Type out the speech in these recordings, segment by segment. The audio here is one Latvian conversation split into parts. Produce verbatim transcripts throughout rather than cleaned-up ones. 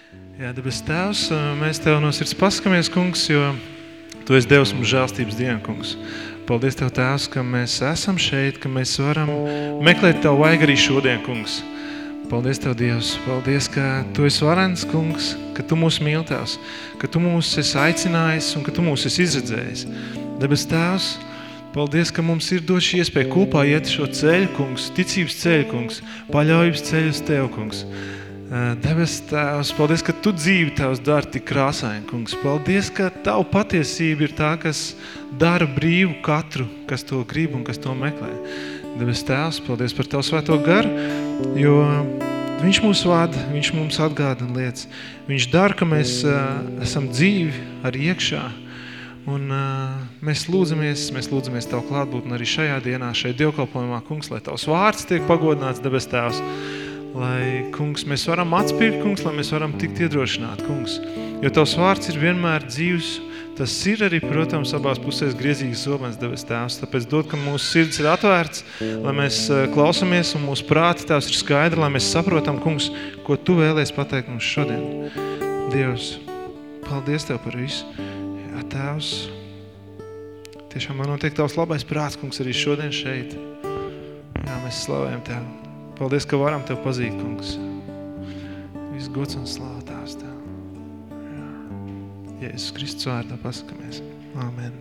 Jā, debes Tēvs, mēs Tev no sirds paskamies, kungs, jo Tu esi Devs mums žēlstības dienu, kungs. Paldies Tev, Tēvs, ka mēs esam šeit, ka mēs varam meklēt Tev vajag arī šodien, kungs. Paldies Tev, Dievs. Paldies, ka Tu esi varens, kungs, ka Tu mūs mīl, Tēvs, ka Tu mūs esi aicinājis un ka Tu mūs esi izredzējis. Debes Tēvs, paldies, ka mums ir doši iespēja kopā iet šo ceļu, kungs, ticības ceļu, kungs, paļaujības ceļu uz Tev, kungs. Debes Tēvs, paldies, ka Tu dzīvi Tavs dara tik krāsaini, kungs. Paldies, ka Tavu patiesība ir tā, kas dara brīvu katru, kas to grib un kas to meklē. Debes Tēvs, paldies par Tavu svēto garu, jo Viņš mūs vada, Viņš mums atgādina lietas. Viņš dara, ka mēs uh, esam dzīvi arī iekšā. Un uh, mēs lūdzamies, mēs lūdzamies Tavu klātbūtni arī šajā dienā, šajā dievkalpojumā, kungs, lai Tavs vārds tiek pagodināts, debes Tēvs. Lai, kungs, mēs varam atspirkt, kungs, lai mēs varam tikt iedrošināt, kungs. Jo Tavs vārds ir vienmēr dzīvs, tas ir arī, protams, abās pusēs griezīgas zobens, debes Tēvs. Tāpēc dod, ka mūsu sirds ir atvērts, lai mēs klausamies un mūsu prāti Tēvs ir skaidri, lai mēs saprotam, kungs, ko Tu vēlies pateikt mums šodien. Dievs, paldies Tev par visu. Jā, Tēvs, tiešām man notiek Tavs labais prāts, kungs, arī šodien šeit. Jā, mēs slavējam Tev. Paldies, ka varam Tev pazīt, kungs. Viss gods un slāva Tēvs Tev. Jā. Jēzus Kristus vārdā pasakamies. Āmen.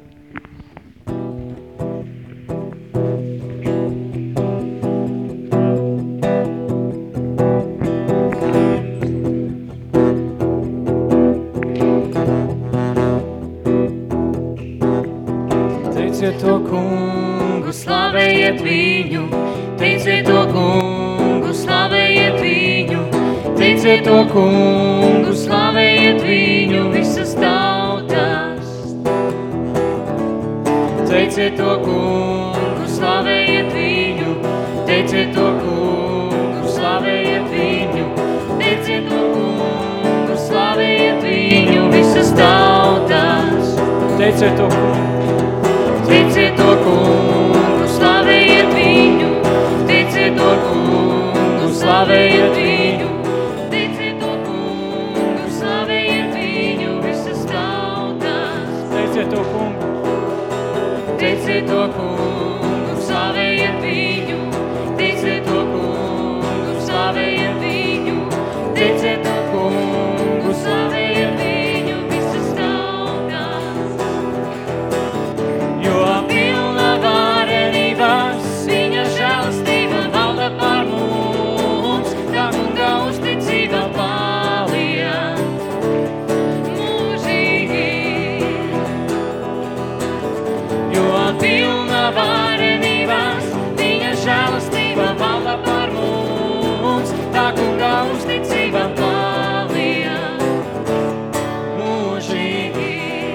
Teiciet to kungu, slavējiet viņu. Teiciet to kungu, slavējiet viņu. Teiciet to kungu, slavējiet viņu visas tautas. Teiciet to kungu, slavējiet viņu. Teiciet to kungu, slavējiet viņu. Teiciet to kungu, slavējiet viņu visas tautas. Teiciet to kungu, teiciet to kungu, slavējiet viņu. Teiciet to kungu, slavējiet viņu. Teiciet to kungu, slavējiet viņu visas tautas. Teiciet to kungu. Teiciet to kungu, slavējiet viņu. Teiciet to kungu, slavējiet viņu. Teiciet to kungu, slavējiet viņu visas tautas. Jo pilna varenības viņa žēlastība valda par mums, tā kunga uzticība paliek mūžīgi. Jo pilna varenības viņa žēlastība valda par mums, tā kunga uzticība paliek mūžīgi.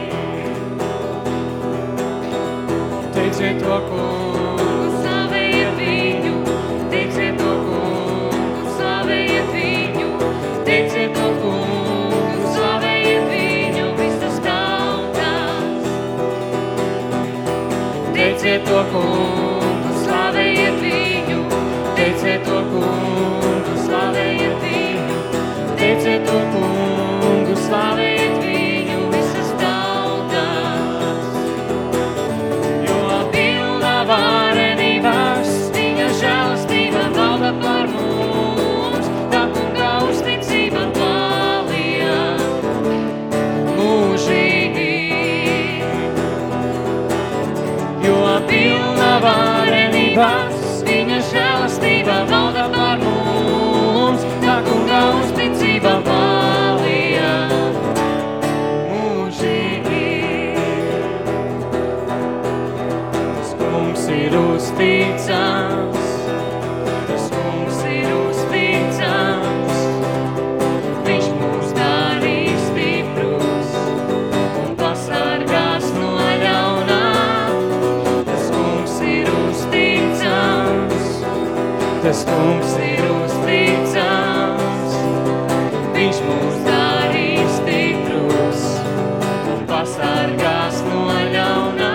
Teiciet to kungu, slavējiet viņu. Teiciet to kungu, slavējiet viņu. Teiciet to kungu, slavējiet viņu visas tautas. Teiciet to kungu, slavējiet viņu. Teiciet to kungu, slavējiet viņu. Teiciet to kungu, slavējiet viņu visas tautas. Jo pilna varenības viņa žēlastība valda par mums, tā kunga uzticība paliek mūžīgi. Jo pilna varenības viņa žēlastība valda par mums, tā kunga uzticība paliek mūžīgi. Tas kungs ir uzticams, tas kungs ir uzticams. Viņš mūs darīs stiprus un pasargās no ļaunā. Tas kungs ir uzticams, tas kungs ir uzticams. Viņš mūs darīs stiprus un pasargās no ļaunā.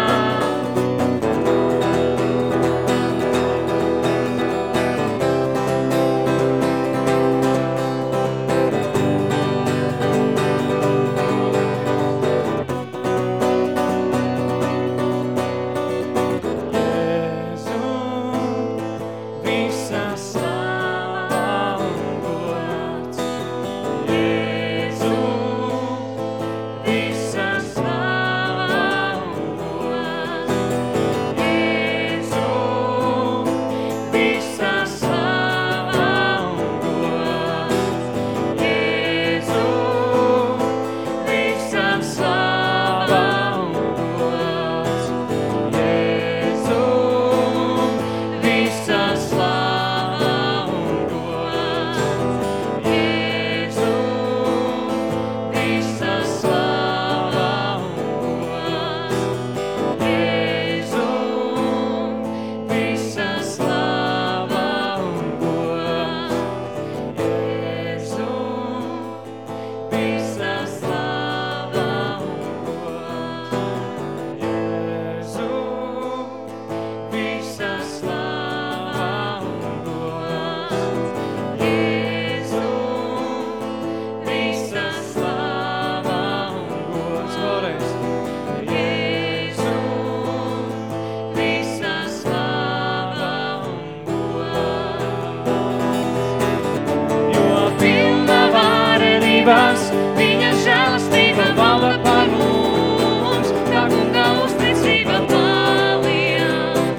žēlastības, viņa žēlastība valda par mums, tā kunga uzticība paliek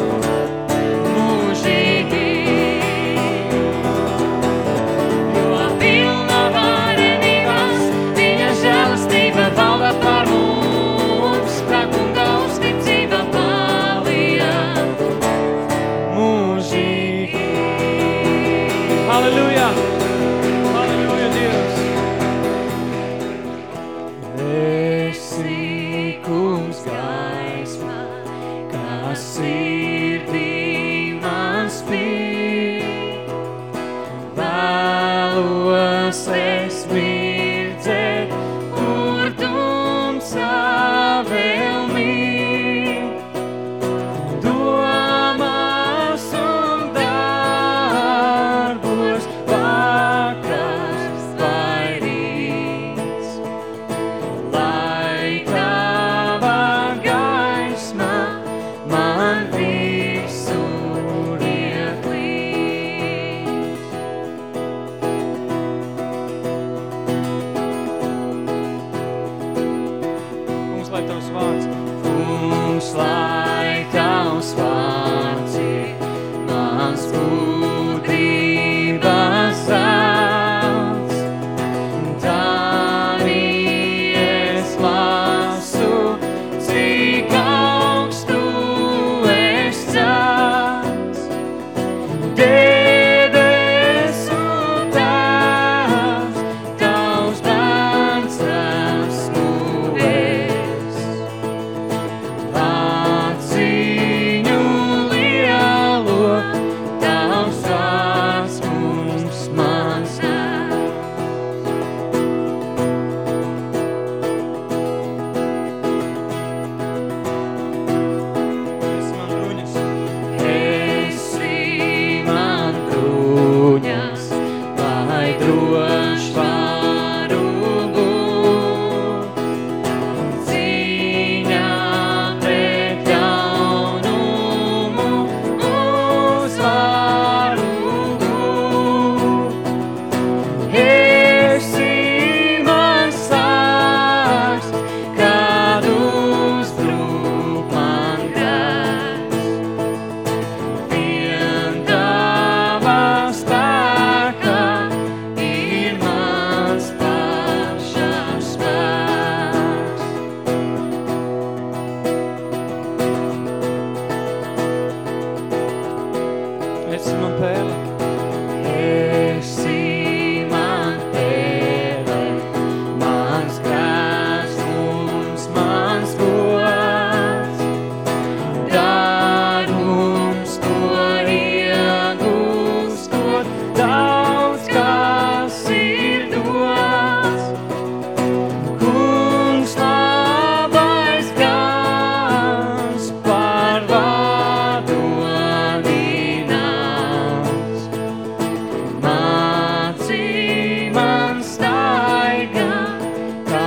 mūžīgi. Jo pilna varenības, viņa žēlastība valda par mums, tā kunga uzticība paliek mūžīgi. Halleluja! Halleluja, Dievs! Esi, kungs, gaisma, kas sirdī man spīd. Vēlos es mirdzēt, kur tumsā vēl mīl. Domās un darbos, vakars vai rīts. Lai tava gaisma man visur iet līdz. Kungs, lai tavs vārds, kungs, lai tavs vārds ir mans gudrības zelts. Tavī es lasu, cik augstu es celts. Debesu Tēvs, tavs bērns esmu es. Atziņu lielo, tavs vārds mums mans nāks. Esi man bruņas. Esi man bruņas, lai drošs varu būt. Cīņā pret ļaunumu uzvaru gūt. Esi mans sargs, kad uzbrūk man grēks. Vien tava spēka ir mans paša spēks. Esi man pēle. Esi man pēle, mans krēslums, mans gods. Darums to iegūstot, daudz kas ir dots. Kungs, labais gans, par vadoni nāc. Mācī man staigāt, kā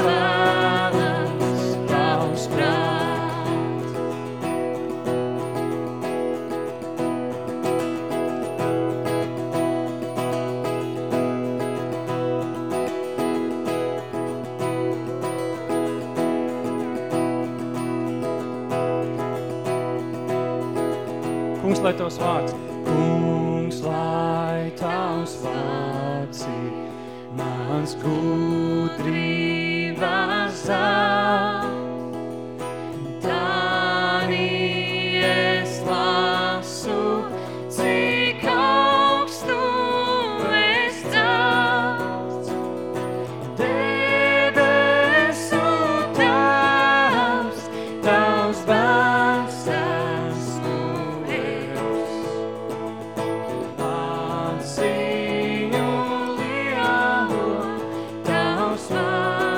vēlas tavs prāts. Kungs, lai tavs vārds. Kungs, lai tavs vārds ir mans gudrības zelts. Tavī es lasu, cik augstu es celts. Debesu Tēvs, tavs bērns esmu es. Atziņu lielo, tavs vārds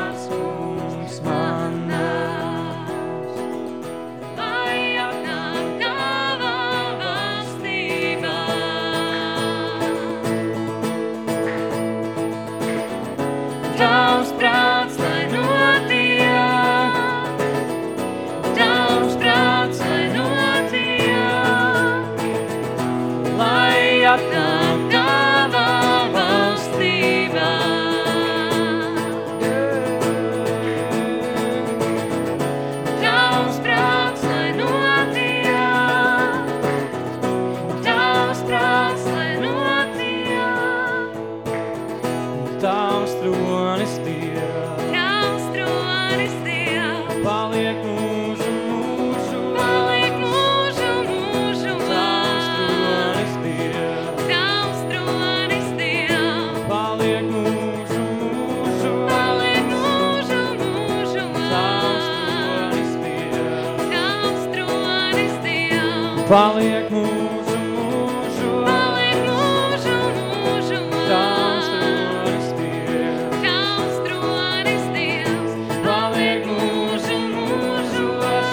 tronis Dievs, Tavs tronis Dievs, paliek mūžu mūžu, paliek mūžu mūžos. Tavs tronis Dievs, Tavs tronis Dievs, paliek mūžu mūžu, paliek mūžu Tavs mūžos. tronis Dievs, Tavs tronis Dievs, paliek mūžu mūžu, paliek mūžu mūžos. Tavs tronis Dievs, Tavs tronis Dievs, paliek mūžu mūžos.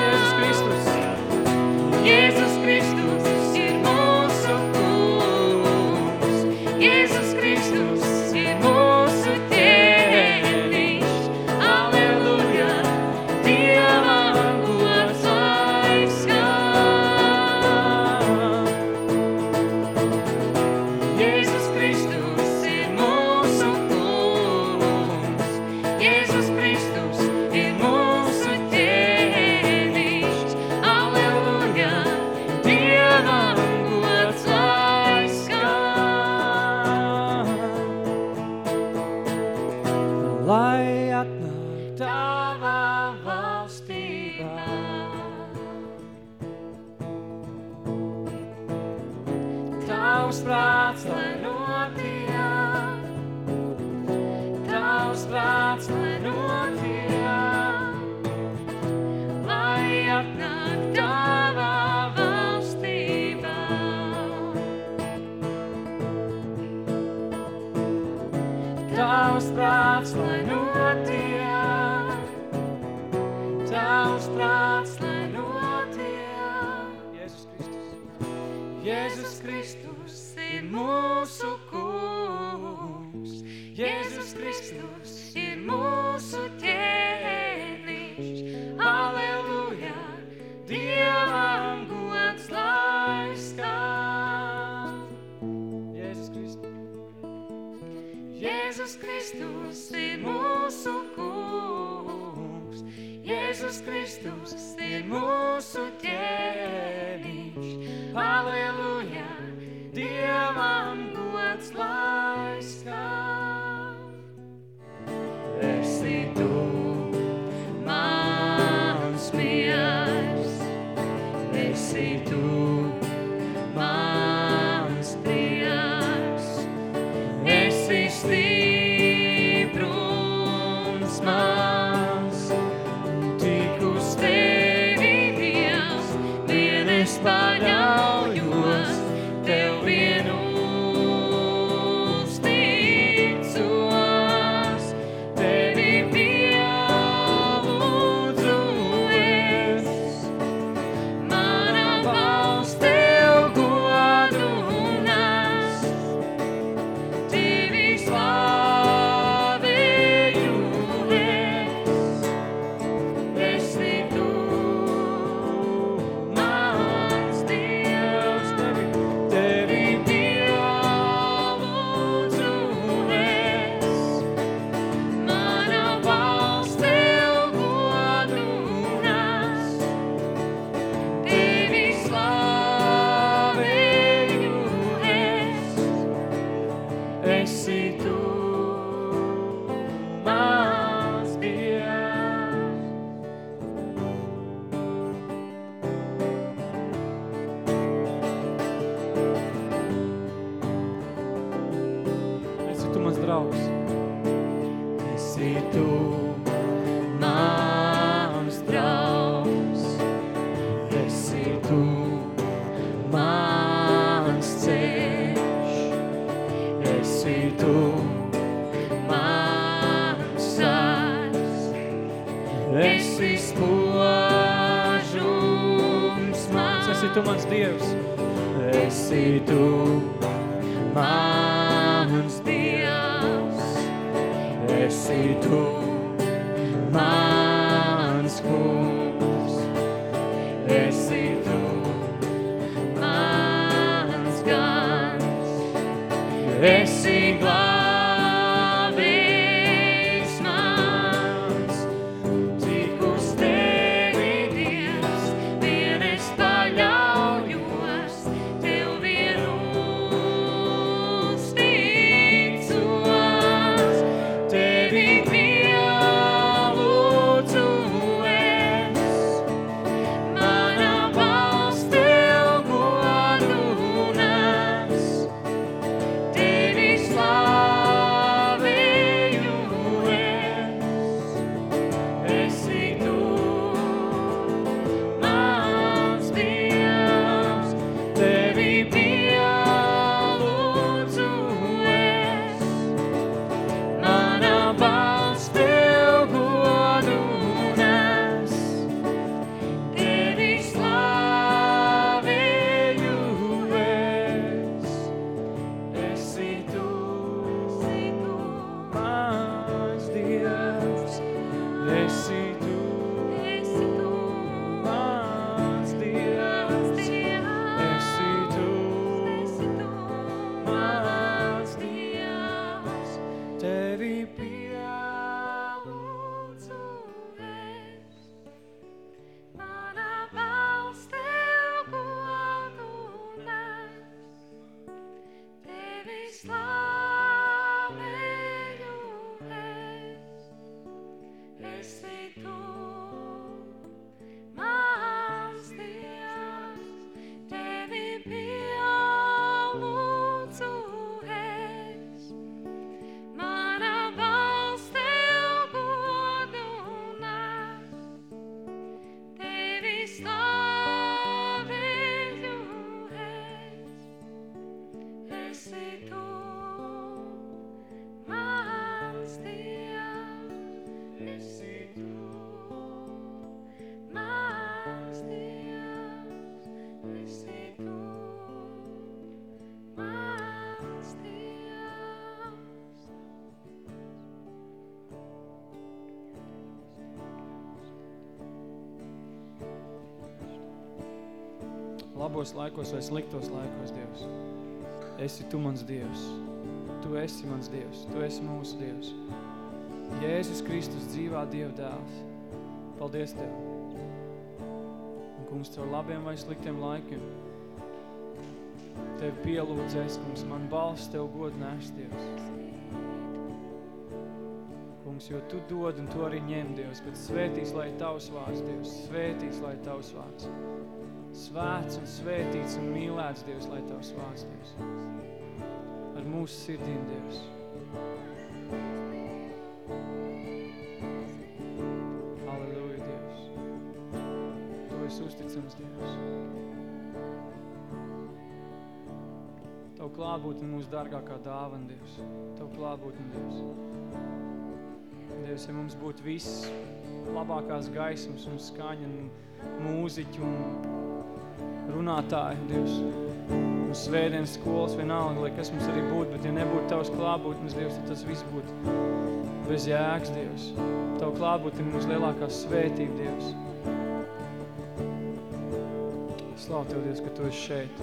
Jēzus Kristus, Jēzus Kristus ir mūsu kungs. Jēzus Kristus ir mūsu ķēniņš. Alleluja, Dievam gods lai skan. Jēzus Kristus ir mūsu kungs. Jēzus Kristus ir mūsu ķēniņš. Alleluja, Dievam gods lai skan. lai atnāk Tava valstībā. Tavs prāts, lai notiek, Tavs prāts, lai notiek, lai atnāk Tava valstībā. Tavs prāts, lai notiek, Tavs prāts, lai notiek. Jēzus Kristus. Jēzus Kristus ir mūsu kungs. Jēzus Kristus ir mūsu ķēniņš. Alleluja, Dievam gods lai skan. Jēzus Kristus. Jēzus Kristus ir mūsu kungs. Jēzus Kristus ir mūsu ķēniņš. Alleluja, Dievam gods lai skan. Esi tu, mans miers, esi tu, mans prieks, esi stiprums mans, tik uz tevi, Dievs, vien es paļaujos, tev vien uzticos, tevi pielūdzu es. Mana balss tev godu nes, tevi slavēju es. Esi tu, mans Dievs, tevi pielūdzu es. Mana balss tev godu nes, tevi slavēju es. Esi tu, mans Dievs. Esi tu mans draugs. Esi tu, mans draugs. Esi tu, mans ceļš. Esi tu, mans sars. Esi spožums mans. Esi tu mans Dievs. Esi tu, mans Dievs. Esi tu, mans kungs. Esi tu, mans gans. Esi glābējs mans. Tik uz tevi, Dievs, vien es paļaujos, tev vien uzticos, tev labos laikos vai sliktos laikos, Dievs. Esi Tu mans Dievs. Tu esi mans Dievs. Tu esi mūsu Dievs. Jēzus Kristus dzīvā Dieva dēls. Paldies Tev. Un, kungs, caur labiem vai sliktiem laikiem. Tevi pielūdzēs, kungs, man balsts Tev god nes, Dievs. Kungs, jo Tu dod un Tu arī ņem, Dievs, bet svētīs, lai Tavs vārds, Dievs, svētīs, lai Tavs vārds. Svēts un svētīts un mīlēts, Dievs, lai Tavs vārds, Dievs. Ar mūsu sirdīm, Dievs. Halleluja, Dievs. Tu esi uzticams, Dievs. Tavu klātbūtni mūsu dārgākā dāvana, Dievs. Tavu klātbūtni, Dievs. Dievs, ja mums būtu viss labākās gaismas un skaņa un mūziķi un runātāji, Dievs, un svētdienas skolas vienalga, lai kas mums arī būtu, bet ja nebūtu Tavs klātbūtnes, Dievs, tad tas viss būtu bez jēgas, Dievs. Tavu klātbūtni ir mūsu lielākā svētība, Dievs. Slavu Tev, Dievs, ka Tu esi šeit.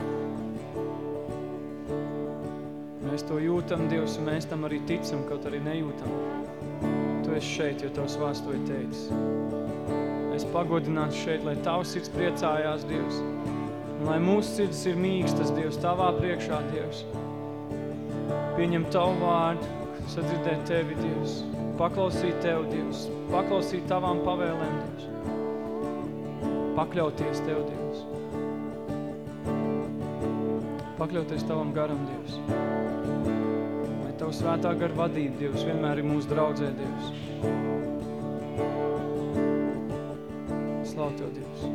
Mēs to jūtam, Dievs, un mēs tam arī ticam, kaut arī nejūtam. Tu esi šeit, jo Tavs vārds to ir teicis. Es pagodinātu šeit, lai Tavs sirds priecājās, Dievs. Un lai mūsu sirds ir mīkstas, Dievs, Tavā priekšā, Dievs. Pieņem Tavu vārdu, sadzirdēt Tevi, Dievs. Paklausīt Tev, Dievs. Paklausīt Tavām pavēlēm, Dievs. Pakļauties Tev, Dievs. Pakļauties Tavam garam, Dievs. Tavu svētā gara vadība, Dievs, vienmēr ir mūsu draudzē, Dievs. Slavu Tev, Dievs.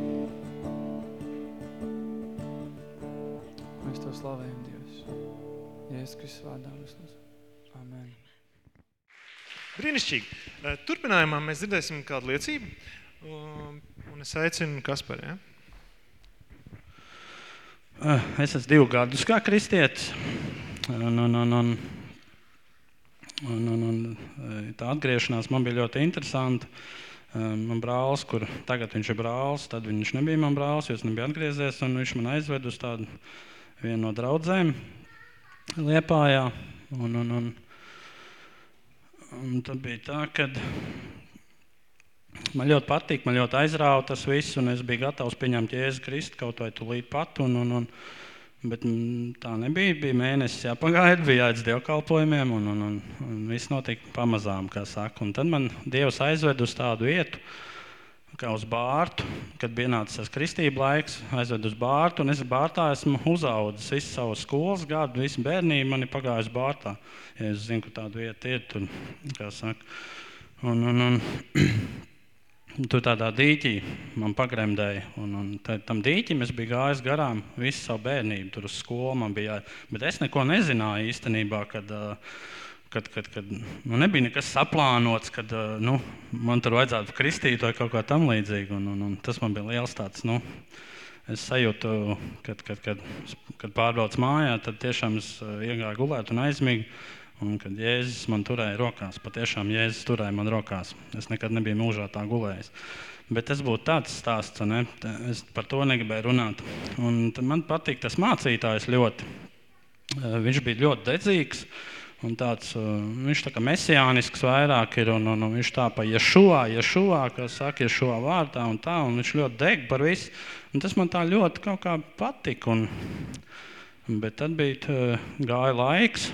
Mēs Tev slavējam, Dievs. Jēzus Kristus vārdā mēs lūdzam. Amen. Brīnišķīgi. Turpinājumā mēs dzirdēsim kādu liecību, un es aicinu Kasparu, ja? Es esmu divu gadus kā kristietis, un, un, un, un, un, un, un tā atgriešanās man bija ļoti interesanta. Man brālis, kur tagad viņš ir brālis, tad viņš nebija man brālis, jo es nebija atgriezies, un viņš man aizved uz tādu vienu no draudzēm Liepājā. Un, un, un, un tad bija tā, kad man ļoti patīk, man ļoti aizrāva tas viss, un es biju gatavs pieņemt Jēzu Kristu kaut vai tūlīt pat, un, un, un, bet tā nebija, bija mēnesis jāpagaida, bija jāiet dievkalpojumiem, un, un, un, un viss notika pamazām, kā saka. Un tad man Dievs aizved uz tādu vietu, kā uz Bārtu, kad bija nācis tas kristība laiks, aizved uz Bārtu, un es Bārtā esmu uzaudzis visu savu skolas gadu, visu bērnību man ir pagājis Bārtā. Ja es zinu, ka tāda vieta ir, tur, kā saka. Un, un, un tur tādā dīķī man pagremdēja, un, un tam dīķim es biju gājis garām visu savu bērnību, tur uz skolu man bija, bet es neko nezināju īstenībā, kad, kad, kad, kad nu, nebija nekas saplānots, kad nu, man tur vajadzētu kristīt vai kaut kā tam līdzīgi, un, un, un tas man bija liels tāds, nu, es sajūtu, kad, kad, kad, kad pārbrauc mājā, tad tiešām es iegāju gulēt un aizmīgu, un kad Jēzus man turēja rokās, patiešām Jēzus turēja man rokās. Es nekad nebiju mūžā tā gulējis. Bet tas būtu tāds stāsts, ne? Es par to negribēju runāt. Un man patīk tas mācītājs ļoti. Viņš bija ļoti dedzīgs, un tāds, viņš tā kā mesiānisks vairāk ir, un, un, un viņš tā pa Ješuā, Ješuā, kā saka, Ješuā vārdā un tā, un viņš ļoti deg par visu. Un tas man tā ļoti kaut kā patika. Un, bet tad bija tā, gāja laiks,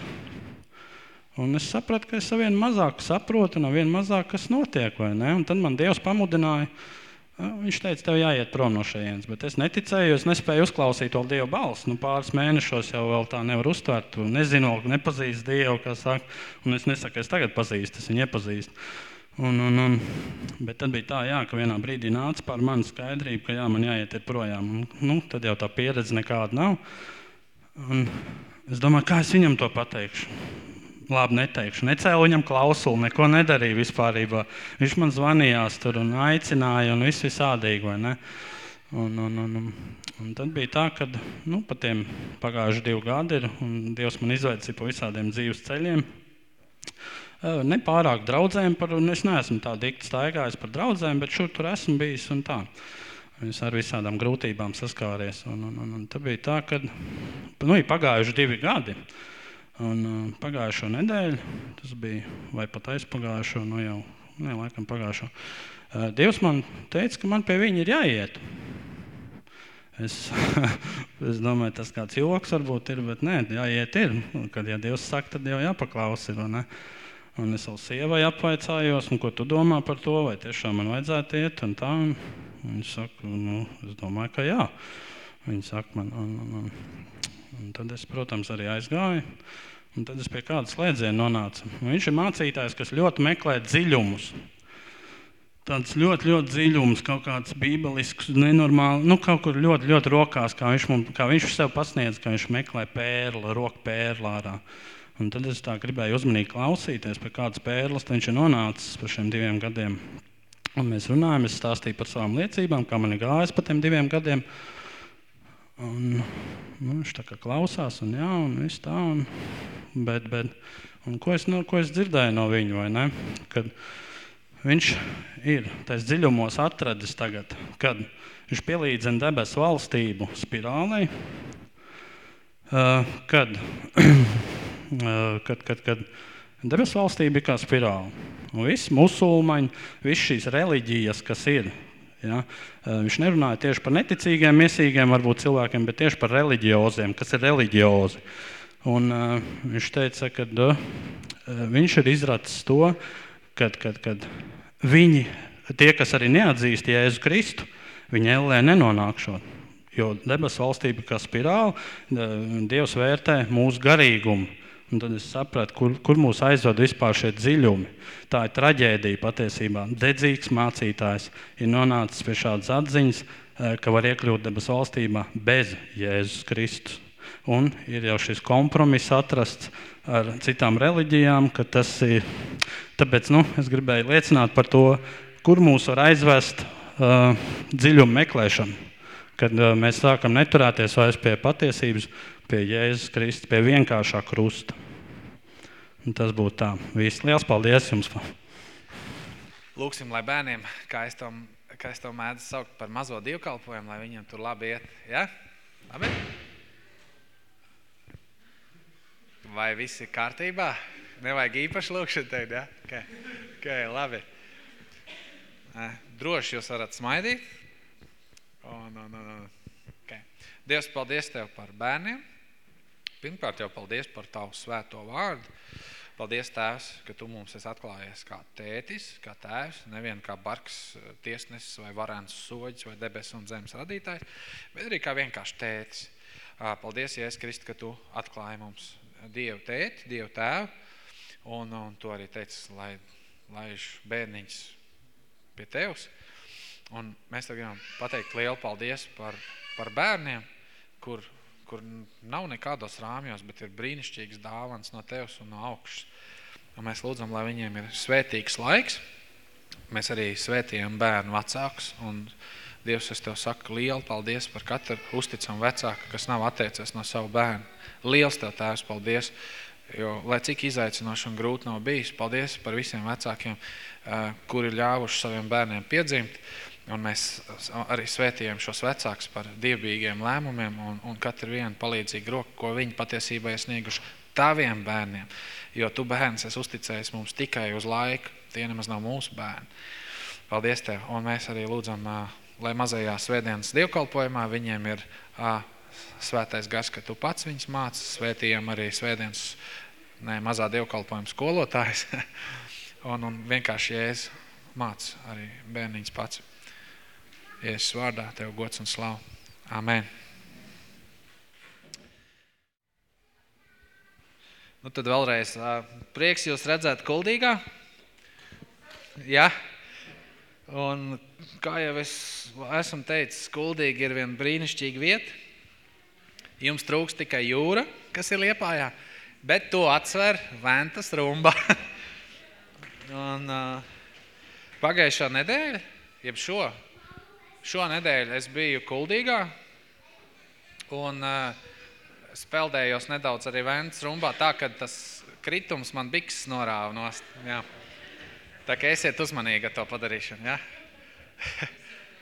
un es sapratu, ka es ar vienu mazāk saprotu un ar vienu mazāk, kas notiek, vai ne? Un tad man Dievs pamudināja, viņš teica, tev jāiet prom no šejienes, bet es neticēju, jo es nespēju uzklausīt vēl Dieva balsi. Nu, pāris mēnešos jau vēl tā nevar uztvert, nezinu, nepazīst Dievu, kā saka, un es nesaku, es tagad pazīstu, es viņu iepazīstu. Un, un, un, bet tad bija tā, jā, ka vienā brīdī nāca pār mani skaidrību, ka jā, man jāiet ir projām. Un, nu, tad jau tā pieredze nekāda nav. Un es domāju, kā es viņam to pateikšu? Labi, neteikšu. Necēlu viņam klausuli, neko nedarīju vispārībā. Viņš man zvanījās tur un aicināja un viss visādīgi, vai ne? Un, un, un, un, un tad bija tā, kad, nu, pa tiem pagājuši divi gadi ir, un Dievs man izveicis pa visādiem dzīves ceļiem. Ne pārāk draudzēm, par, un es neesmu tā dikti staigājis par draudzēm, bet šur tur esmu bijis un tā. Viņš ar visādām grūtībām saskāries. Un, un, un, un tad bija tā, ka nu, ir pagājuši divi gadi. Un uh, pagājušo nedēļu, tas bija, vai pat aizpagājušo, nu jau, ne, laikam pagājušo, uh, Dievs man teica, ka man pie viņa ir jāiet. Es, es domāju, tas kāds joks varbūt ir, bet nē, jāiet ir. Kad ja Dievs saka, tad jau jāpaklaus ir, vai ne? Un es vēl sievai apvaicājos, un ko tu domā par to, vai tiešām man vajadzētu iet, un tā. Un viņš saka, nu, es domāju, ka jā. Viņi saka man, un, un, un, un tad es, protams, arī aizgāju, un tad es pie kāda slēdziena nonācu. Un viņš ir mācītājs, kas ļoti meklē dziļumus. Tāds ļoti, ļoti dziļums, kaut kāds bībelisks, nenormāli, nu, kaut kur ļoti, ļoti rokās, kā viņš, mums, kā viņš sev pasniedz, ka viņš meklē pērli, roku pērli ārā. Un tad es tā gribēju uzmanīgi klausīties, pie kādas pērles, tad viņš ir nonācis par šiem diviem gadiem. Un mēs runājam, es stāstīju par savām liecībām, kā man ir gājis pa tiem diviem gadiem. Un nu, viņš tā kā klausās, un jā, un viss tā. Un, bet, bet, un ko es, no, ko es dzirdēju no viņa, vai ne? Kad viņš ir tais dziļumos atradis tagad, kad viņš pielīdzina debesu valstību spirālei, uh, kad, uh, kad, kad, kad debesu valstība ir kā spirāli. Un visi musulmaņi, visi šīs reliģijas, kas ir, ja, viņš nerunāja tieši par neticīgiem, miesīgiem varbūt cilvēkiem, bet tieši par reliģioziem, kas ir reliģiozi. Un uh, viņš teica, ka uh, viņš ir izracis to, kad, kad, kad viņi, tie, kas arī neatzīst Jēzu Kristu, viņi ellē nenonākšot. Jo debesu valstība kā spirāli, Dievs vērtē mūsu garīgumu. Un tad es sapratu, kur, kur mūs aizved vispār šie dziļumi. Tā ir traģēdija patiesībā. Dedzīgs mācītājs ir nonācis pie šādas atziņas, ka var iekļūt debesu valstībā bez Jēzus Kristus. Un ir jau šis kompromiss atrasts ar citām reliģijām, ka tas ir... Tāpēc, nu, es gribēju liecināt par to, kur mūs var aizvest uh, dziļumu meklēšanu. Kad uh, mēs sākam neturēties vairs pie patiesības, pie Jēzus Kristus, pie vienkāršā krusta. Un tas būtu tā. Viss. Liels paldies jums. Lūksim, lai bērniem, kā es to, kā es to mēdzu saukt par mazo dievkalpojumu, lai viņiem tur labi iet. Ja? Labi? Vai viss ir kārtībā? Nevajag īpaši lūkšanu teikt, ja? Okay. Okay, labi. Droši jūs varat smaidīt. Un, un, un. Okay. Dievs, paldies Tev par bērniem. Pirmkārt jau paldies par Tavu svēto vārdu. Paldies, Tēvs, ka Tu mums esi atklājies kā tētis, kā tēvs, nevien kā bargs tiesnesis vai varens soģis vai debesu un zemes radītājs, bet arī kā vienkārši tētis. Paldies, Jēzus Kristi, ka Tu atklāji mums Dievu tēti, Dievu tēvu, un, un Tu arī teici, lai laiž bērniņus pie Tevs. Un mēs Tev gribam pateikt lielu paldies par, par bērniem, kur, kur nav nekādos rāmjos, bet ir brīnišķīgs dāvans no Tevs un no augšas. Un mēs lūdzam, lai viņiem ir svētīgs laiks. Mēs arī svētījam bērnu vecākus. Un Dievs, es Tev saku lielu paldies par katru uzticamu vecāku, kas nav atteicies no savu bērnu. Liels Tev, Tēvs, paldies. Jo, lai cik izaicinoši un grūti nav bijis, paldies par visiem vecākiem, kuri ļāvuši saviem bērniem piedzimt. Un mēs arī svētījam šos vecākus par dievbijīgiem lēmumiem un, un katru vienu palīdzīgu roku, ko viņi patiesībā ir snieguši Taviem bērniem. Jo Tu bērns esi uzticējis mums tikai uz laiku, tie nemaz nav mūsu bērni. Paldies Tev. Un mēs arī lūdzam, lai mazajā svētdienas dievkalpojumā viņiem ir svētais gars, ka Tu pats viņus māci. Svētījam arī svētdienas ne, mazā dievkalpojuma skolotājs. un, un vienkārši Jēzus māci arī bērniņus pats. Jēzus vārdā Tev gods un slavu. Amen. Nu tad vēlreiz prieks jūs redzēt Kuldīgā. Ja? Un kā jau es esmu teicis, Kuldīgi ir viena brīnišķīga vieta. Jums trūks tikai jūra, kas ir Liepājā, bet to atsver Ventas rumba. un pagājušā nedēļa, jeb šo, Šo nedēļu es biju Kuldīgā un uh, speldējos nedaudz arī Ventas rumbā, tā, ka tas kritums man bikses norāva nost. Jā. Tā kā esiet uzmanīgi ar to padarīšanu. Jā,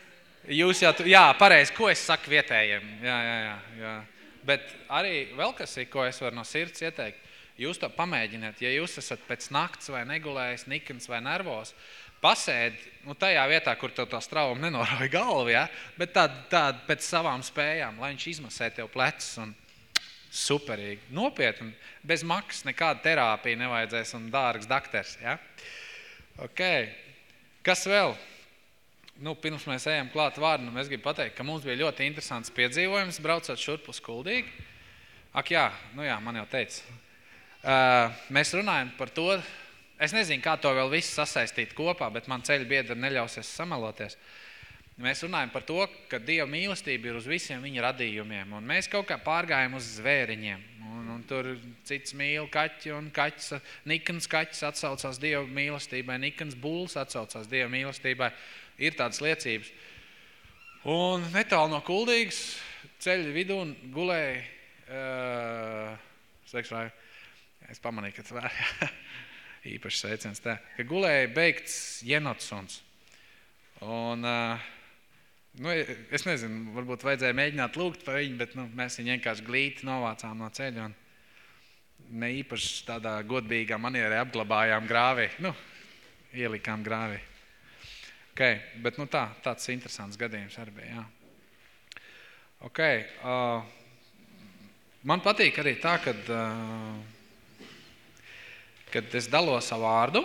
Jūs jau, tu- jā, pareizi, ko es saku vietējiem. Jā, jā, jā, jā. Bet arī vēl kas ir, ko es varu no sirds ieteikt. Jūs to pamēģiniet, ja jūs esat pēc nakts vai negulējis, nikns vai nervos, pasēd, nu tajā vietā, kur tev tā strauma nenoroja galvu, ja? Bet tād, tād pēc savām spējām, lai viņš izmasē tev plecus un superīgi, nopietni, bez maksas, nekāda terapija nevajadzēs un dārgs dakters, ja? Ok, kas vēl? Nu, pirms mēs ejam klāt vārdu, es gribu pateikt, ka mums bija ļoti interesants piedzīvojums, braucot šurp uz Kuldīgu. Ak jā, nu jā, man jau teica. Uh, mēs runājam par to, es nezinu, kā to vēl visu sasaistīt kopā, bet man ceļa biedri neļausies samaloties. Mēs runājam par to, ka Dieva mīlestība ir uz visiem viņa radījumiem, un mēs kaut kā pārgājam uz zvēriņiem, un, un tur cits mīl kaķi, un kaķis, nikns kaķis atsaucās Dieva mīlestībai, nikns bulls atsaucās Dieva mīlestībai, ir tādas liecības. Un netālu no Kuldīgas ceļa vidū gulēja, uh, sekšu, es pamanīju, ka tas vēl īpaši sveiciens tā, ka gulēja beigts jenotsons. Un, uh, nu, es nezinu, varbūt vajadzēja mēģināt lūgt par viņu, bet nu, mēs viņu vienkārši glīti novācām no ceļa un ne īpaši tādā godīgā manierē apglabājām grāvī. Nu, ielikām grāvī. Ok, bet nu tā, tāds interesants gadījums arī bija, jā. Ok, uh, man patīk arī tā, kad, uh, kad es dalos savu vārdu.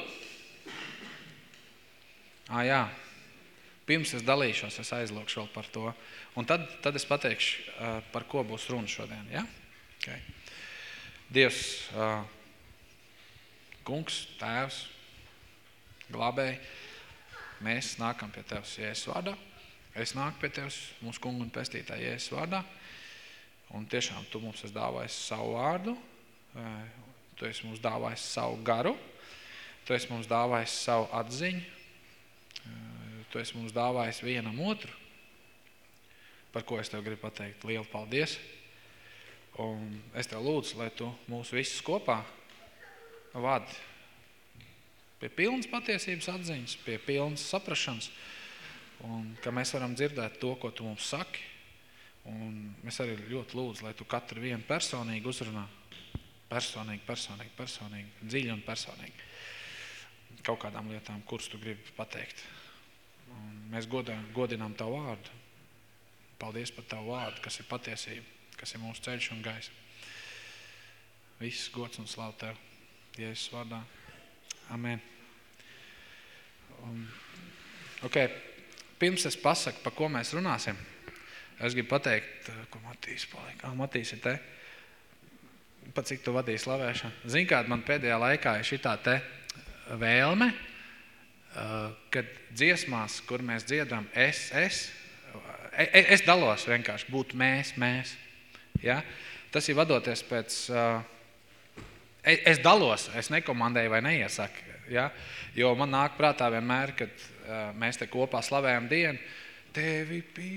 Ā, jā, pirms es dalīšos, es aizlūkšu vēl par to. Un tad, tad es pateikšu, uh, par ko būs runa šodien, jā? Okay. Dievs, uh, kungs, tēvs, glābēji, mēs nākam pie Tevs Jēzus vārdā. Es nāku pie Tevs, mūsu kungu un pestītāja Jēzus vārdā. Un tiešām Tu mums esi dāvājis savu vārdu, Tu esi mums dāvājis savu garu, Tu esi mums dāvājis savu atziņu, Tu esi mums dāvājis vienam otru, par ko es Tev gribu pateikt lielu paldies. Un es Tev lūdzu, lai Tu mūs visus kopā vadi pie pilnas patiesības atziņas, pie pilnas saprašanas, un ka mēs varam dzirdēt to, ko Tu mums saki. Un mēs arī ļoti lūdzu, lai Tu katru vienu personīgi uzrunā. Personīgi, personīgi, personīgi, dziļi un personīgi. Kaut kādām lietām, kuras Tu gribi pateikt. Un mēs godinām, godinām Tavu vārdu. Paldies par Tavu vārdu, kas ir patiesība, kas ir mūsu ceļš un gaisa. Viss gods un slavu Tev, Jēzus vārdā. Amen. Um, ok, pirms es pasaku, par ko mēs runāsim, es gribu pateikt, ko Matīs palika. Ah, Matīs ir te. Pat cik tu vadīji slavēšanu. Zini, kāda man pēdējā laikā ir šitā te vēlme, uh, kad dziesmās, kur mēs dziedam es, es, es, es dalos vienkārši būt mēs, mēs. Ja? Tas ir vadoties pēc... Uh, Es dalos, es nekomandēju vai neiesaku, ja? Jo man nāk prātā vienmēr, kad uh, mēs te kopā slavējam dienu, Tevi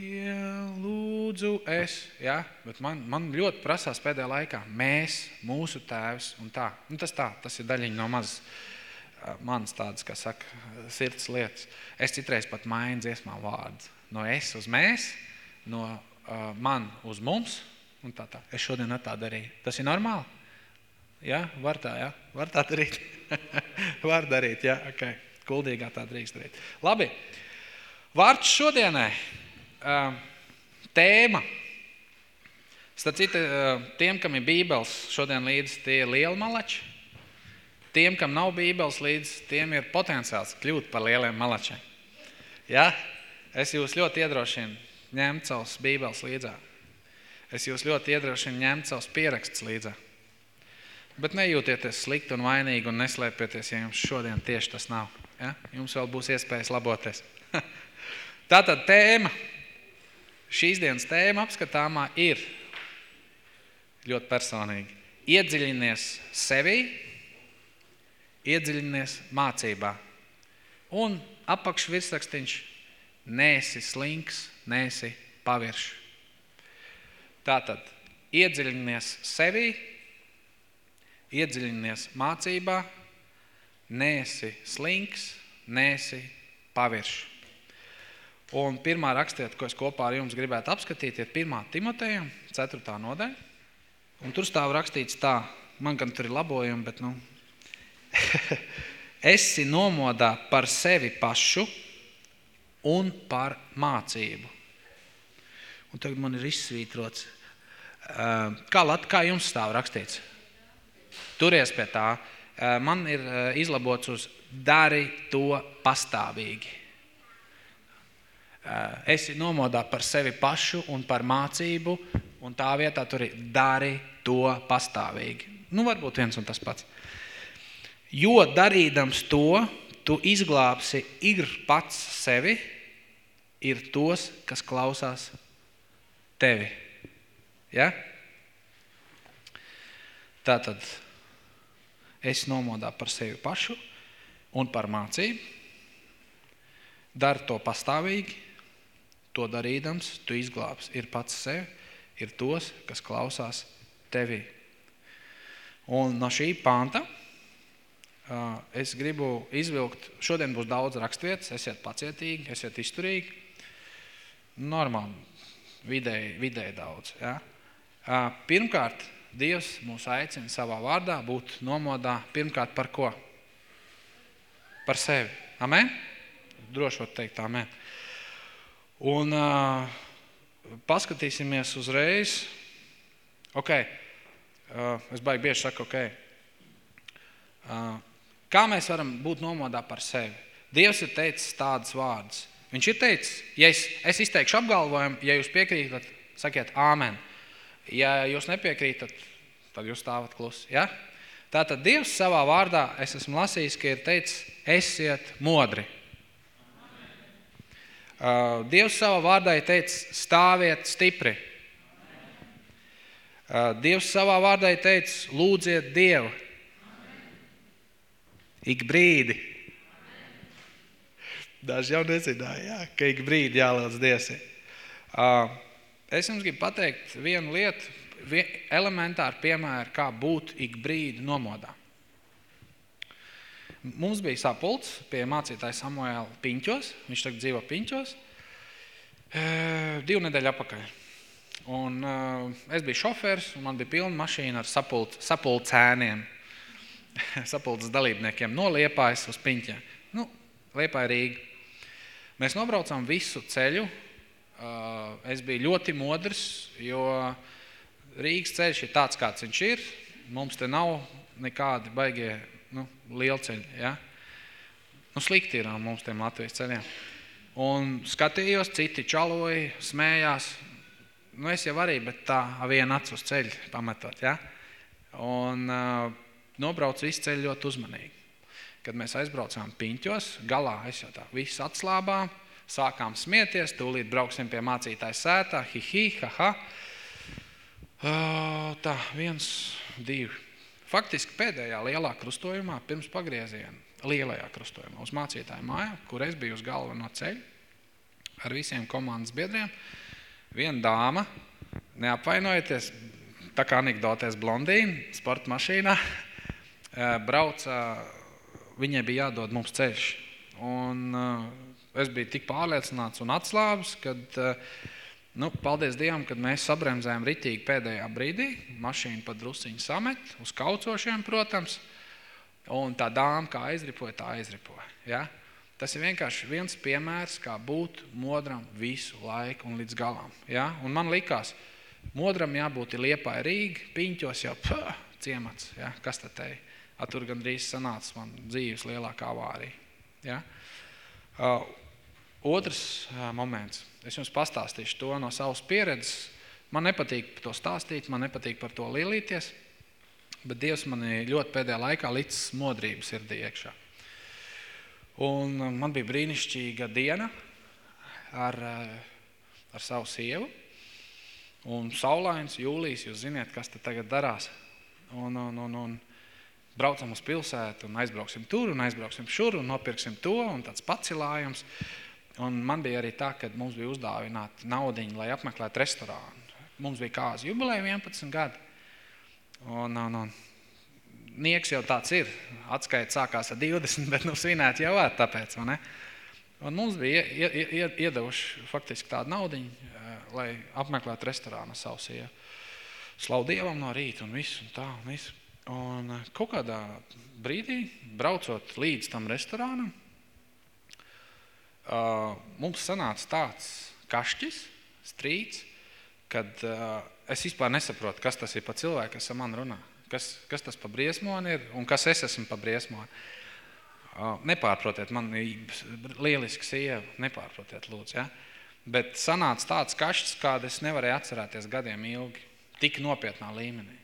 pielūdzu es, ja? Bet man, man ļoti prasās pēdējā laikā, mēs, mūsu tēvs un tā. Nu, tas tā, tas ir daļiņa no mazas, uh, manas tādas, kā saka, sirds lietas. Es citreiz pat mainu dziesmā vārdu. No es uz mēs, no uh, man uz mums un tā tā. Es šodien tā darīju. Tas ir normāli? Jā, var tā, jā, var tā darīt. Var darīt, jā, ok. Kuldīgā tā drīkst darīt. Labi, vārds šodienai. Tēma. Starp citu, tiem, kam ir bībeles šodien līdz, tie ir lieli malači. Tiem, kam nav bībeles līdz, tiem ir potenciāls kļūt par lieliem malačiem. Jā, es jūs ļoti iedrošinu ņemt savus bībeles līdzā. Es jūs ļoti iedrošinu ņemt savus pierakstus līdzā. Bet nejūtieties slikti un vainīgi un neslēpieties, ja jums šodien tieši tas nav. Ja? Jums vēl būs iespējas laboties. Tātad tēma, šīs dienas tēma apskatāmā ir ļoti personīgi. Iedziļinies sevī, iedziļinies mācībā. Un apakšvirsrakstiņš, neesi slinks, neesi pavirš. Tātad, iedziļinies sevī, iedziļinies mācībā, neesi slinks, neesi pavirš. Un pirmā rakstiet, ko es kopā ar jums gribētu apskatīt, ir pirmā Timotejam, ceturtā nodaļa. Un tur stāv rakstīts tā, man gan tur ir labojumi, bet nu... Esi nomodā par sevi pašu un par mācību. Un tagad man ir izsvītrots. Kā, kā jums stāv rakstīts? Turies pie tā. Man ir izlabots uz dari to pastāvīgi. Esi nomodā par sevi pašu un par mācību, un tā vietā tur ir dari to pastāvīgi. Nu, varbūt viens un tas pats. Jo darīdams to, tu izglābsi ir pats sevi, ir tos, kas klausās tevi. Ja? Tātad, esi nomodā par sevi pašu un par mācību, dari to pastāvīgi, to darīdams, tu izglābs ir pats sevi, ir tos, kas klausās tevī. Un no šī panta uh, es gribu izvilkt, šodien būs daudz rakstvietas, esiet pacietīgi, esiet izturīgi, normāli, vidēji, vidēji daudz. Ja? Uh, pirmkārt, Dievs mūs aicina savā vārdā būt nomodā, pirmkārt par ko? Par sevi. Amen? Droši var teikt amen. Un uh, paskatīsimies uzreiz. Ok, uh, es baigi bieži saku, ok. Uh, kā mēs varam būt nomodā par sevi? Dievs ir teicis tādas vārdas. Viņš ir teicis, ja es, es izteikšu apgalvojumu, ja jūs piekrītat, sakiet amen. Ja jūs nepiekrītat, tad jūs stāvat klusi. Ja? Tātad Dievs savā vārdā, es esmu lasījis, ka ir teicis, esiet modri. Uh, Dievs savā vārdā ir teicis, stāviet stipri. Uh, Dievs savā vārdā ir teicis, lūdziet Dievu. Ik brīdi. Daži jau nezināja, jā, ka ik brīdi jālūdz Dievs. Uh, es jums gribu pateikt vienu lietu, vien, elementāru piemēru, kā būt ik brīdi nomodā. Mums bija sapulcs pie mācītāja Samuēla Piņķos, viņš tagad dzīvo Piņķos, divu nedēļu apakaļ. Un uh, es biju šofers, un man bija pilna mašīna ar sapult, sapulcēniem, sapulces dalībniekiem no Liepājas uz Piņķiem. Nu, Liepāja Rīga. Mēs nobraucām visu ceļu, uh, es biju ļoti modrs, jo Rīgas ceļš ir tāds, kāds viņš ir, mums te nav nekādi baigie nu, lielceļi, ja? Nu, slikti ir mums tiem Latvijas ceļiem. Un skatījos, citi čaloja, smējās. Nu, es jau arī, bet tā viena acu uz ceļu pametot, ja? Un uh, nobrauc visu ceļu ļoti uzmanīgi. Kad mēs aizbraucām Piņķos, galā es jau tā visu atslābām, sākām smieties, tūlīt brauksim pie mācītāja sētā, hi, hi, ha, ha. Uh, tā, viens, divi. Faktiski pēdējā lielā krustojumā, pirms pagrieziena, lielajā krustojumā, uz mācītāju mājā, kur es biju uz galveno ceļu, ar visiem komandas biedriem, viena dāma, neapvainojieties, tā kā anekdotēs blondīna, sporta mašīnā, brauca, viņai bija jādod mums ceļš. Un es biju tik pārliecināts un atslābs, kad... Nu, paldies Dievam, kad mēs sabremzējām ritīgi pēdējā brīdī, mašīnu pat drusiņu samet, uz kaucošiem, protams, un tā dāma, kā aizripoja, tā aizripoja. Ja? Tas ir vienkārši viens piemērs, kā būt modram visu laiku un līdz galam. Ja? Un man likās, modram jābūt Liepāja Rīga, Piņķos jau pah, ciemats, ja? Kas tad te? A, tur gandrīz sanāca man dzīves lielākā avārija. Ja? Uh, otrs uh, moments. Es jums pastāstīšu to no savas pieredzes. Man nepatīk to stāstīt, man nepatīk par to lielīties, bet Dievs mani ļoti pēdējā laikā līdz modrības sirdī iekšā. Un man bija brīnišķīga diena ar, ar savu sievu, un saulains jūlijas, jūs ziniet, kas te tagad darās. Un, un, un, un braucam uz pilsētu, un aizbrauksim tur, un aizbrauksim šur, un nopirksim to, un tāds pacilājums. Un man bija arī tā, kad mums bija uzdāvināta naudiņa, lai apmeklētu restorānu. Mums bija kāza jubileja vienpadsmit gadi. Un, un, un nieks jau tāds ir. Atskaita sākās ar divdesmit, bet nu svinēt jau var tāpēc, vai ne? Un mums bija ie, ie, ie, iedevuši faktiski tādu naudiņu, lai apmeklētu restorānu savu sievu. Slavu Dievam no rīta un visu un tā un visu. Un kaut kādā brīdī, braucot līdz tam restorānam, mums sanāca tāds kašķis, strīds, kad es vispār nesaprotu, kas tas ir pa cilvēku, kas ar mani runā. Kas, kas tas pa briesmoni ir un kas es esmu pa briesmoni. Nepārprotiet, man ir lieliski sieva, nepārprotiet lūdzu, ja? Bet sanāca tāds kašķis, kādu es nevarēju atcerēties gadiem ilgi, tik nopietnā līmenī.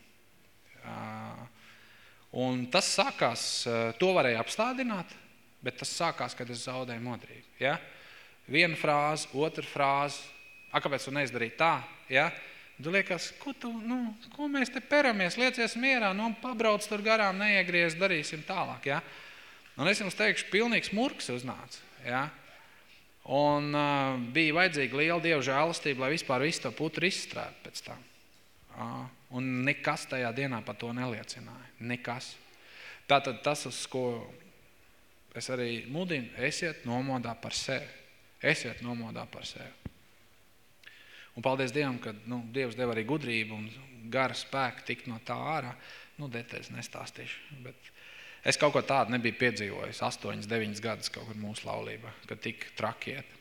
Un tas sākās, to varēja apstādināt, bet tas sākās, kad es zaudēju modrību. Ja? Viena frāze, otra frāze, a, kāpēc tu neizdarīji tā, ja? Tu liekas, ko, tu, nu, ko mēs te peramies, liecies mierā, nu, pabrauc tur garām, neiegriez, darīsim tālāk. Ja? Un es jums teikšu, pilnīgs murks uznāca. Ja? Un uh, bija vajadzīga liela Dieva žēlastība, lai vispār visu to putru izstrātu pēc tam. Uh, un nekas tajā dienā par to neliecināja. Nekas. Tātad tas, uz ko es arī mudinu, esiet nomodā par sevi. Esiet nomodā par sevi. Un paldies Dievam, ka nu, Dievs deva arī gudrību un gara spēku tikt no tā ārā. Nu, detaļas nestāstīšu, bet es kaut ko tādu nebiju piedzīvojis astoņas, deviņas gadus kaut kur mūsu laulībā, kad tik trakiet.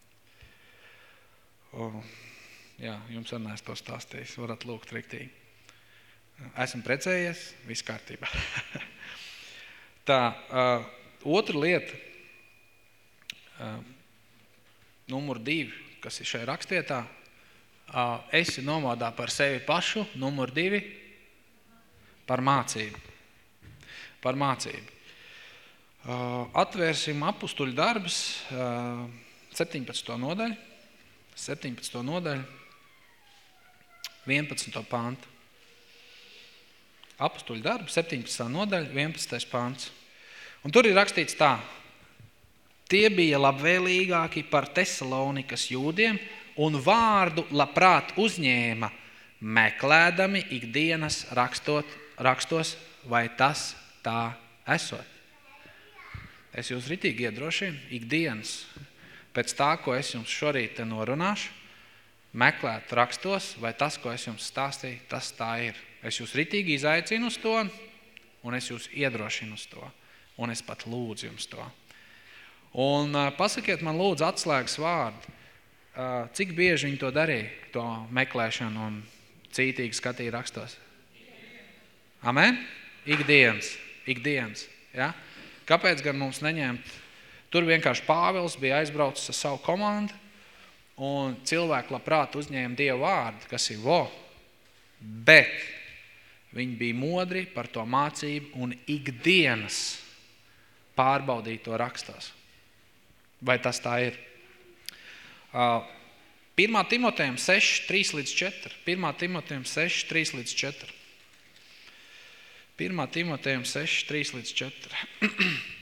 O, jā, jums arī neesmu to stāstījis, varat lūgt riktīgi. Esmu precējies, viss kārtībā. Tā, uh, otra lieta, uh, numur divi, kas ir šajā rakstietā, uh, esi nomodā par sevi pašu, numur divi, par mācību. Par mācību. Uh, atvērsim apustuļu darbus, uh, septiņpadsmito nodaļu, septiņpadsmito nodaļu, vienpadsmito pantu. Apustuļu darbu, septiņpadsmitā nodaļa, vienpadsmitais pants. Un tur ir rakstīts tā. Tie bija labvēlīgāki par Tesalonikas jūdiem un vārdu labprāt uzņēma, meklēdami ikdienas rakstot, rakstos, vai tas tā esot. Es jūs ritīgi iedrošinu, ikdienas, pēc tā, ko es jums šorīt te norunāšu, meklēt rakstos, vai tas, ko es jums stāstīju, tas tā ir. Es jūs ritīgi izaicinu uz to, un es jūs iedrošinu uz to, un es pat lūdzu jums to. Un uh, pasakiet man lūdzu atslēgas vārdu, uh, cik bieži viņi to darīja, to meklēšanu un cītīgi skatīja rakstos? Amen? Ikdienas, ikdienas, ja? Kāpēc gan mums neņemt? Tur vienkārši Pāvils bija aizbraucis ar savu komandu, un cilvēki labprāt uzņēma Dievu vārdu, kas ir vo, bet viņi bija modri par to mācību un ikdienas pārbaudīja to rakstos. Vai tas tā ir? Uh, pirmā Timotejam seši, trīs līdz četri. pirmā Timotejam seši, trīs līdz četri. pirmā Timotejam seši, trīs līdz četri.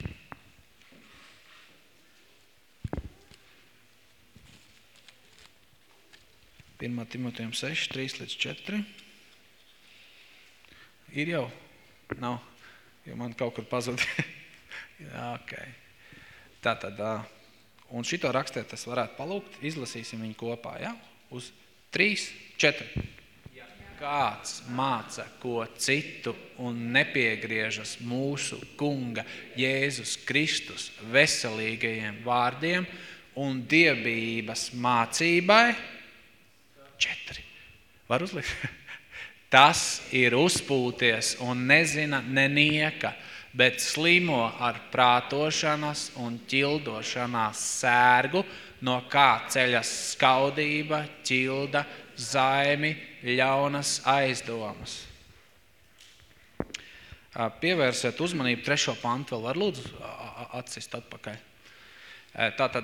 pirmā Timotejam seši, trīs līdz četri. Ir jau? Nav? Jo man kaut kur pazud. Jā, ok. Tātad, un šito rakstēt es varētu palūgt, izlasīsim viņu kopā, ja? Uz trīs, četri. Kāds māca ko citu un nepiegriežas mūsu kunga Jēzus Kristus veselīgajiem vārdiem un dievbijības mācībai, četri. Var uzlikt? Tas ir uzpūties un nezina nenieka, bet slimo ar prātošanas un ķildošanās sērgu, no kā ceļas skaudība, ķilda, zaimi, ļaunas aizdomas. Pievērsiet uzmanību trešo pantu, vēl var lūdzu atsist atpakaļ. Tātad,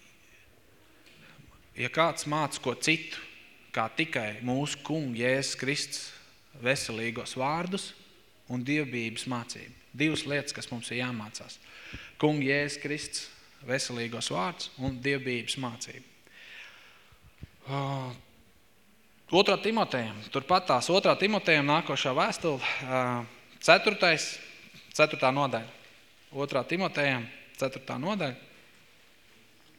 ja kāds māca ko citu, kā tikai mūsu kunga Jēzus Kristus veselīgos vārdus un dievbijības mācību. Divas lietas, kas mums ir jāmācās. Kunga Jēzus Kristus veselīgos vārdus un dievbijības mācību. Uh, otrā Timotejam, turpat tās otrā Timotejam nākošā vēstule, uh, ceturtais, ceturtā nodaļa. Otrā Timotejam, ceturtā nodaļa.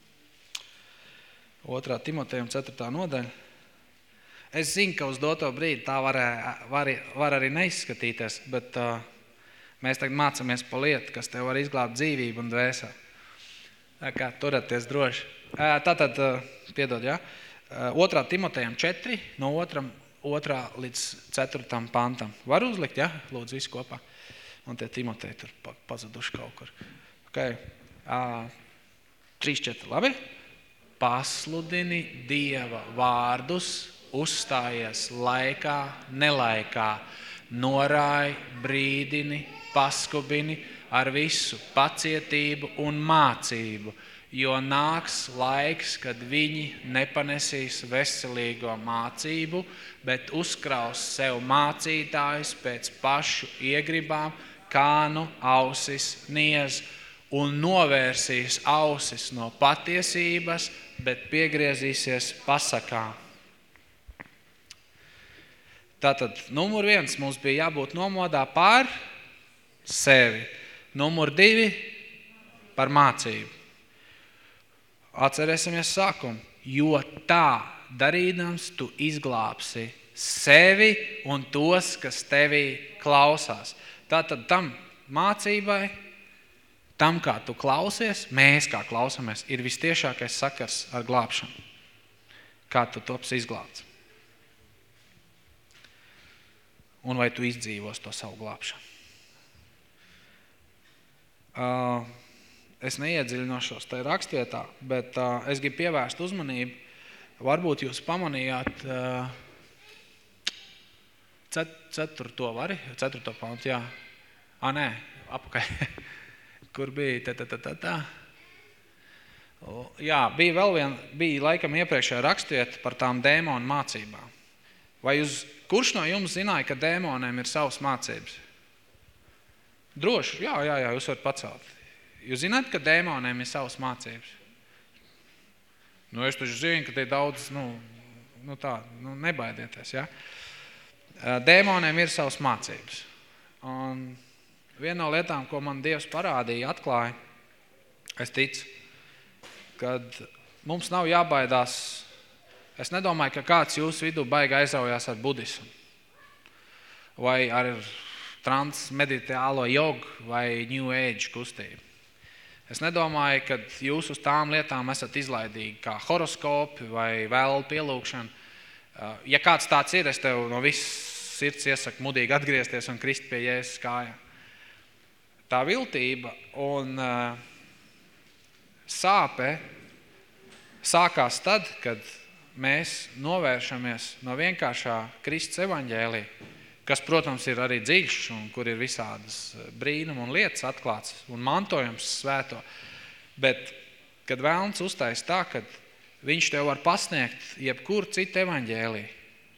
Otrā Timotejam ceturtā nodaļa. Es zinu, ka uz doto brīdi tā var, var, var arī neizskatīties, bet uh, mēs tagad mācamies pa lietu, kas tev var izglābt dzīvību un dvēseli. Tā kā turēties droši. Uh, tātad, uh, piedod, jā, uh, otrā Timotejam četri, no otram, otrā līdz ceturtam pantam. Var uzlikt, jā? Lūdzu, visu kopā. Un tie Timoteji tur pazuduši kaut kur. Okay. Uh, trīs, četri, labi? Pasludini Dieva vārdus, uzstājies laikā, nelaikā, norāj, brīdini, paskubini ar visu pacietību un mācību, jo nāks laiks, kad viņi nepanesīs veselīgo mācību, bet uzkraus sev mācītājus pēc pašu iegribām, kā nu ausis niez, un novērsīs ausis no patiesības, bet piegriezīsies pasakām. Tātad, numur viens, mums bija jābūt nomodā par sevi. Numur divi, par mācību. Atcerēsimies sākumu, jo tā darīdams tu izglābsi sevi un tos, kas tevī klausās. Tātad tam mācībai, tam, kā tu klausies, mēs kā klausamies, ir vistiešākais sakars ar glābšanu. Kā tu tops izglābts. Un vai tu izdzīvos to savu glābšanu. Uh, es neiedziļinošos tajā rakstietā, bet uh, es gribu pievērst uzmanību. Varbūt jūs pamanījāt uh, cet, ceturto vari, ceturto pantu, jā. Ā, nē, apakaļ. Kur bija tā, tā, tā, tā, tā. O, jā, bija vēl vien, bija laikam iepriekšējā rakstieta par tām dēmonu mācībām. Vai jūs, kurš no jums zināja, ka dēmoniem ir savas mācības? Droši, jā, jā, jā, jūs varat pacelt. Jūs zināt, ka dēmoniem ir savas mācības? Nu, es taču zinu, ka te ir daudz, nu, nu tā, nu, nebaidieties, jā. Dēmoniem ir savas mācības. Un viena no lietām, ko man Dievs parādīja, atklāja, es ticu, kad mums nav jābaidās. Es nedomāju, ka kāds jūsu vidū baigi aizaujās ar budismu vai ar transmeditālo jogu vai New Age kustību. Es nedomāju, ka jūs uz tām lietām esat izlaidīgi kā horoskopi vai vēl pielūkšana. Ja kāds tāds ir, es tev no viss sirds iesaku mudīgi atgriezties un krist pie Jēzus kājām. Tā viltība un uh, sāpe sākās tad, kad mēs novēršamies no vienkāršā Kristus evaņģēlija, kas, protams, ir arī dziļš un kur ir visādas brīnuma un lietas atklāts un mantojums svēto. Bet, kad vēlns uztais tā, kad viņš tev var pasniegt jebkuru citu evaņģēliju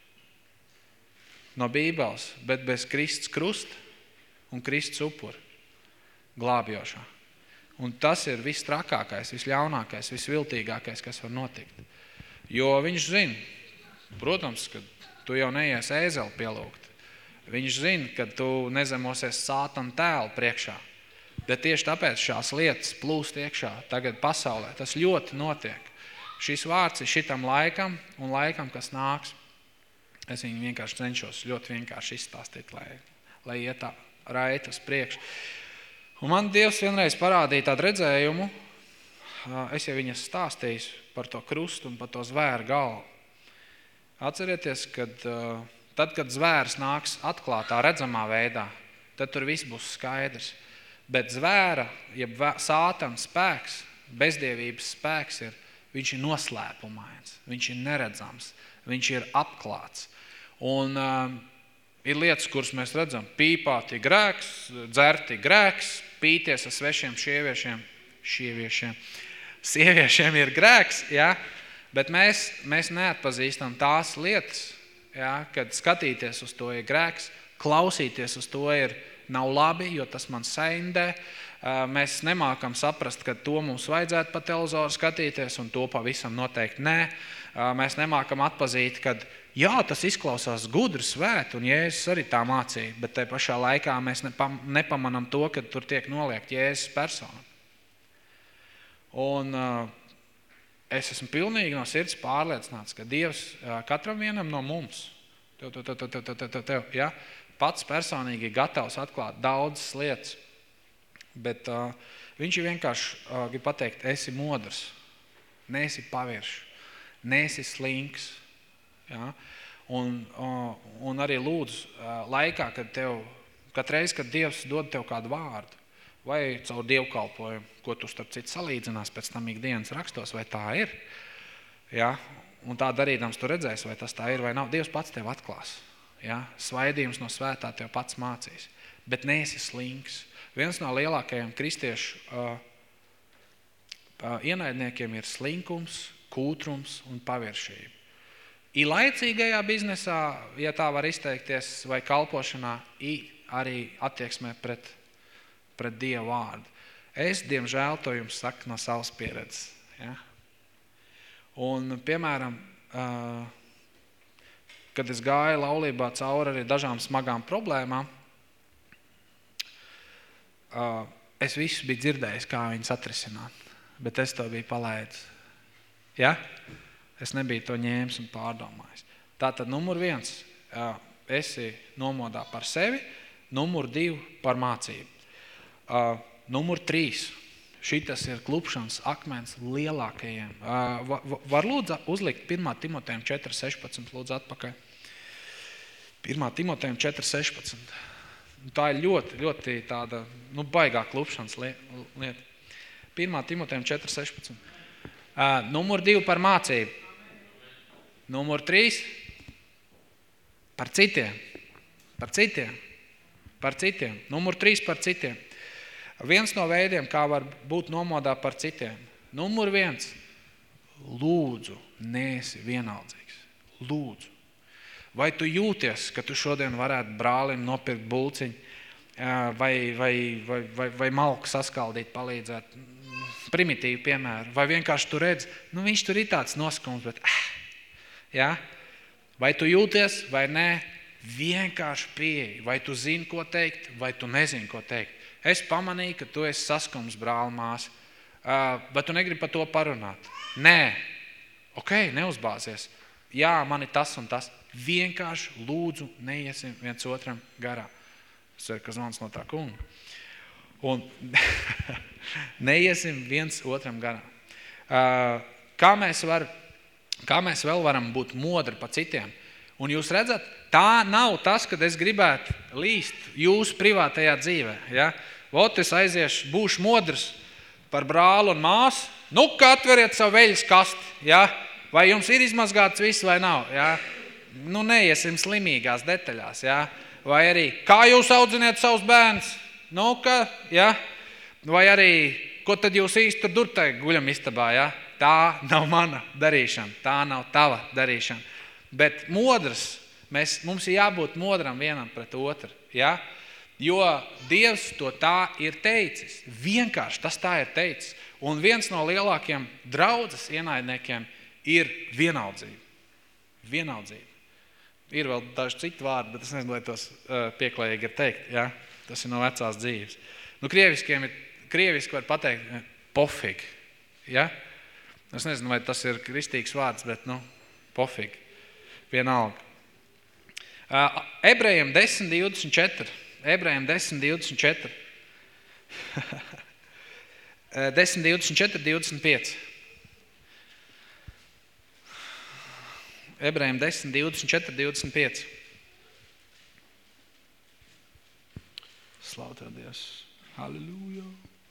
no Bībeles, bet bez Kristus krusta un Kristus upura glābjošā. Un tas ir viss trakākais, visļaunākais, visviltīgākais, kas var notikt. Jo viņš zina, protams, ka tu jau neies ēzeli pielūgt. Viņš zina, ka tu nezemosies sātana tēlu priekšā. Bet tieši tāpēc šās lietas plūst iekšā tagad pasaulē. Tas ļoti notiek. Šis vārds ir šitam laikam un laikam, kas nāks. Es viņu vienkārši cenšos ļoti vienkārši izstāstīt, lai, lai iet tā raita uz priekšu. Un man Dievs vienreiz parādīja tādu redzējumu, es jau viņas stāstīju par to krustu un par to zvēru galvu. Atcerieties, kad tad, kad zvērs nāks atklātā, redzamā veidā, tad tur viss būs skaidrs. Bet zvēra, jeb sātana spēks, bezdievības spēks ir, viņš ir noslēpumains, viņš ir neredzams, viņš ir apklāts. Un uh, ir lietas, kuras mēs redzam, pīpāt ir grēks, dzert ir grēks, pīties ar svešiem šieviešiem, šieviešiem, sieviešiem ir grēks, ja? Bet mēs, mēs neatpazīstam tās lietas, ja? Kad skatīties uz to ir grēks, klausīties uz to ir nav labi, jo tas man saindē. Mēs nemākam saprast, ka to mums vajadzētu pa televizoru skatīties, un to pavisam noteikti nē. Mēs nemākam atpazīt, kad jā, tas izklausās gudri, svēt, un Jēzus arī tā mācīja, bet te pašā laikā mēs nepam, nepamanam to, ka tur tiek noliegt Jēzus persona. Un es esmu pilnīgi no sirds pārliecināts, ka Dievs katram vienam no mums, tev, tev, tev, tev, tev, tev, tev, ja, pats personīgi ir gatavs atklāt daudzas lietas, bet uh, viņš ir vienkārši, uh, grib pateikt, esi modrs, neesi pavirš, neesi slinks, ja, un, uh, un arī lūdzu uh, laikā, kad tev, katreiz, kad Dievs dod tev kādu vārdu, vai caur dievkalpojumu, ko tu starp citu salīdzinās pēc tam ikdienas rakstos, vai tā ir, ja, un tā darīdams tu redzēsi, vai tas tā ir vai nav, Dievs pats tev atklās, ja, svaidījums no svētā tev pats mācīs, bet neesi slinks. Viens no lielākajiem kristiešu uh, uh, ienaidniekiem ir slinkums, kūtrums un paviršība. I laicīgajā biznesā, ja tā var izteikties, vai kalpošanā, i arī attieksmē pret, pret Dievu vārdu. Es, diemžēl, to jums saku no savas pieredzes. Ja? Un, piemēram, uh, kad es gāju laulībā cauri arī dažām smagām problēmām, uh, es visu biju dzirdējis, kā viņas atrisināt, bet es to biju palaidis. Ja? Es nebiju to ņēmis un pārdomājis. Tātad numur viens, uh, esi nomodā par sevi, numur divi par mācību. Uh, numur trīs, šitas ir klupšanas akmens lielākajiem. Uh, va, va, var lūdzu uzlikt pirmā Timotejam četri sešpadsmit, lūdzu atpakaļ. pirmā Timotejam četri sešpadsmit. Tā ir ļoti, ļoti tāda, nu, baigā klupšanas lieta. pirmā Timotejam četri sešpadsmit. Uh, numur divi par mācību. Numur trīs par citiem. Par citiem. Par citiem. Numur trīs par citiem. Viens no veidiem, kā var būt nomodā par citiem. Numur viens. Lūdzu, neesi vienaldzīgs. Lūdzu. Vai tu jūties, ka tu šodien varētu brālim nopirkt bulciņu, vai, vai, vai, vai, vai malku saskaldīt, palīdzēt? Primitīvi piemēru. Vai vienkārši tu redz, nu viņš tur ir tāds noskums, bet ah, ja? Vai tu jūties, vai nē, vienkārši pieeja. Vai tu zini, ko teikt, vai tu nezini, ko teikt. Es pamanīju, ka tu esi saskums, brāl, mās, uh, bet tu negribi par to parunāt. Nē, ok, neuzbāzies. Jā, man ir tas un tas. Vienkārši lūdzu neiesim viens otram garā. Es ceru, ka zvans no tā kunga. Un neiesim viens otram garā. Uh, kā, mēs var, kā mēs vēl varam būt modri pa citiem? Un jūs redzat, tā nav tas, kad es gribētu līst jūsu privātajā dzīvē. Ja? Vot es aiziešu, būšu modrs par brālu un māsu. Nu, kā atveriet savu veļas kasti. Ja? Vai jums ir izmazgāts viss vai nav? Ja? Nu, neiesim slimīgās detaļās. Ja? Vai arī, kā jūs audziniet savus bērnus? Nu, ka, ja? Vai arī, ko tad jūs īsti tur durtai guļam istabā? Ja? Tā nav mana darīšana. Tā nav tava darīšana. Bet modrs, mēs, mums ir jābūt modram vienam pret otru, ja? Jo Dievs to tā ir teicis. Vienkārši tas tā ir teicis. Un viens no lielākiem draudzes ienaidniekiem ir vienaldzība. Vienaldzība. Ir vēl daži citi vārdi, bet es nezinu, lai tos uh, pieklājīgi ir teikt, ja? Tas ir no vecās dzīves. Nu, krieviskiem ir, krieviski var pateikt pofig, ja? Es nezinu, vai tas ir kristīgs vārds, bet, nu, pofig. Vienalga. Uh, Ebrejiem desmit divdesmit četri. Ebrejiem desmit divdesmit četri. desmit divdesmit četri, divdesmit pieci. Ebrejiem desmit divdesmit četri, divdesmit pieci. Slavu tev, Dievs. Halleluja.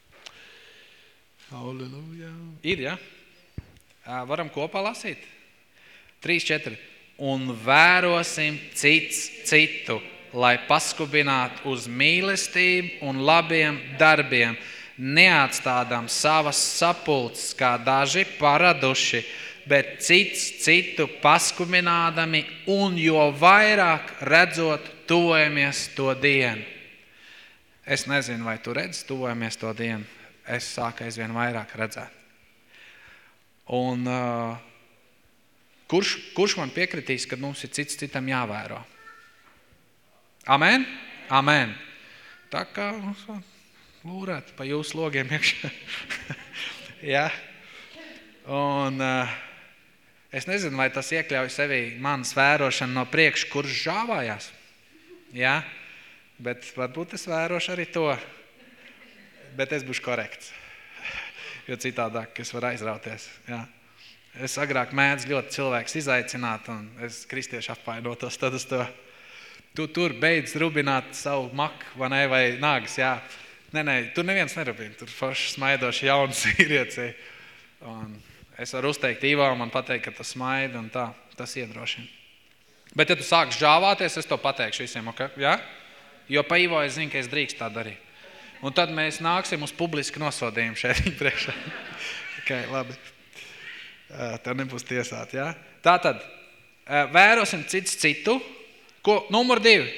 Halleluja. Ir, ja? Uh, varam kopā lasīt? trīs, četri. Un vērosim cits citu, lai paskubinātu uz mīlestību un labiem darbiem, neatstādām savas sapulces, kā daži paraduši, bet cits citu paskubinādami un jo vairāk redzot tuvojamies to dienu. Es nezinu, vai tu redzi tuvojamies to dienu. Es sāku aizvien vairāk redzēt. Un... Uh, Kurš, kurš man piekritīs, kad mums ir cits citam jāvēro? Amen? Amen. Tā kā lūrēt pa jūsu logiem iekšā. ja? Un uh, es nezinu, vai tas iekļauj sevī manas vērošanu no priekš, kurš žāvājās. Jā, bet varbūt es vērošu arī to. Bet es būšu korekts. Jo citādāk es varu aizrauties. Jā. Es agrāk mēdz ļoti cilvēks izaicināt, un es kristieši apvainotos, tad es to, tu tur beidz rubināt savu maku, vai ne, vai nāgas, jā. Nē, nē, tur neviens nerubina, tur forši smaidoši jauns vīrieci. Un es varu uzteikt Ivo, man pateikt, ka tas smaida, un tā, tas iedrošina. Bet ja tu sāks žāvāties, es to pateikšu visiem, ok? Jā? Jo pa Ivo es zinu, ka es drīkst tā darīt. Un tad mēs nāksim uz publisku nosodījumu šeit viņa priekšā. Ok, labi. Tev nebūs tiesāt, jā? Tātad, vērosim cits citu. Ko? Numur divi.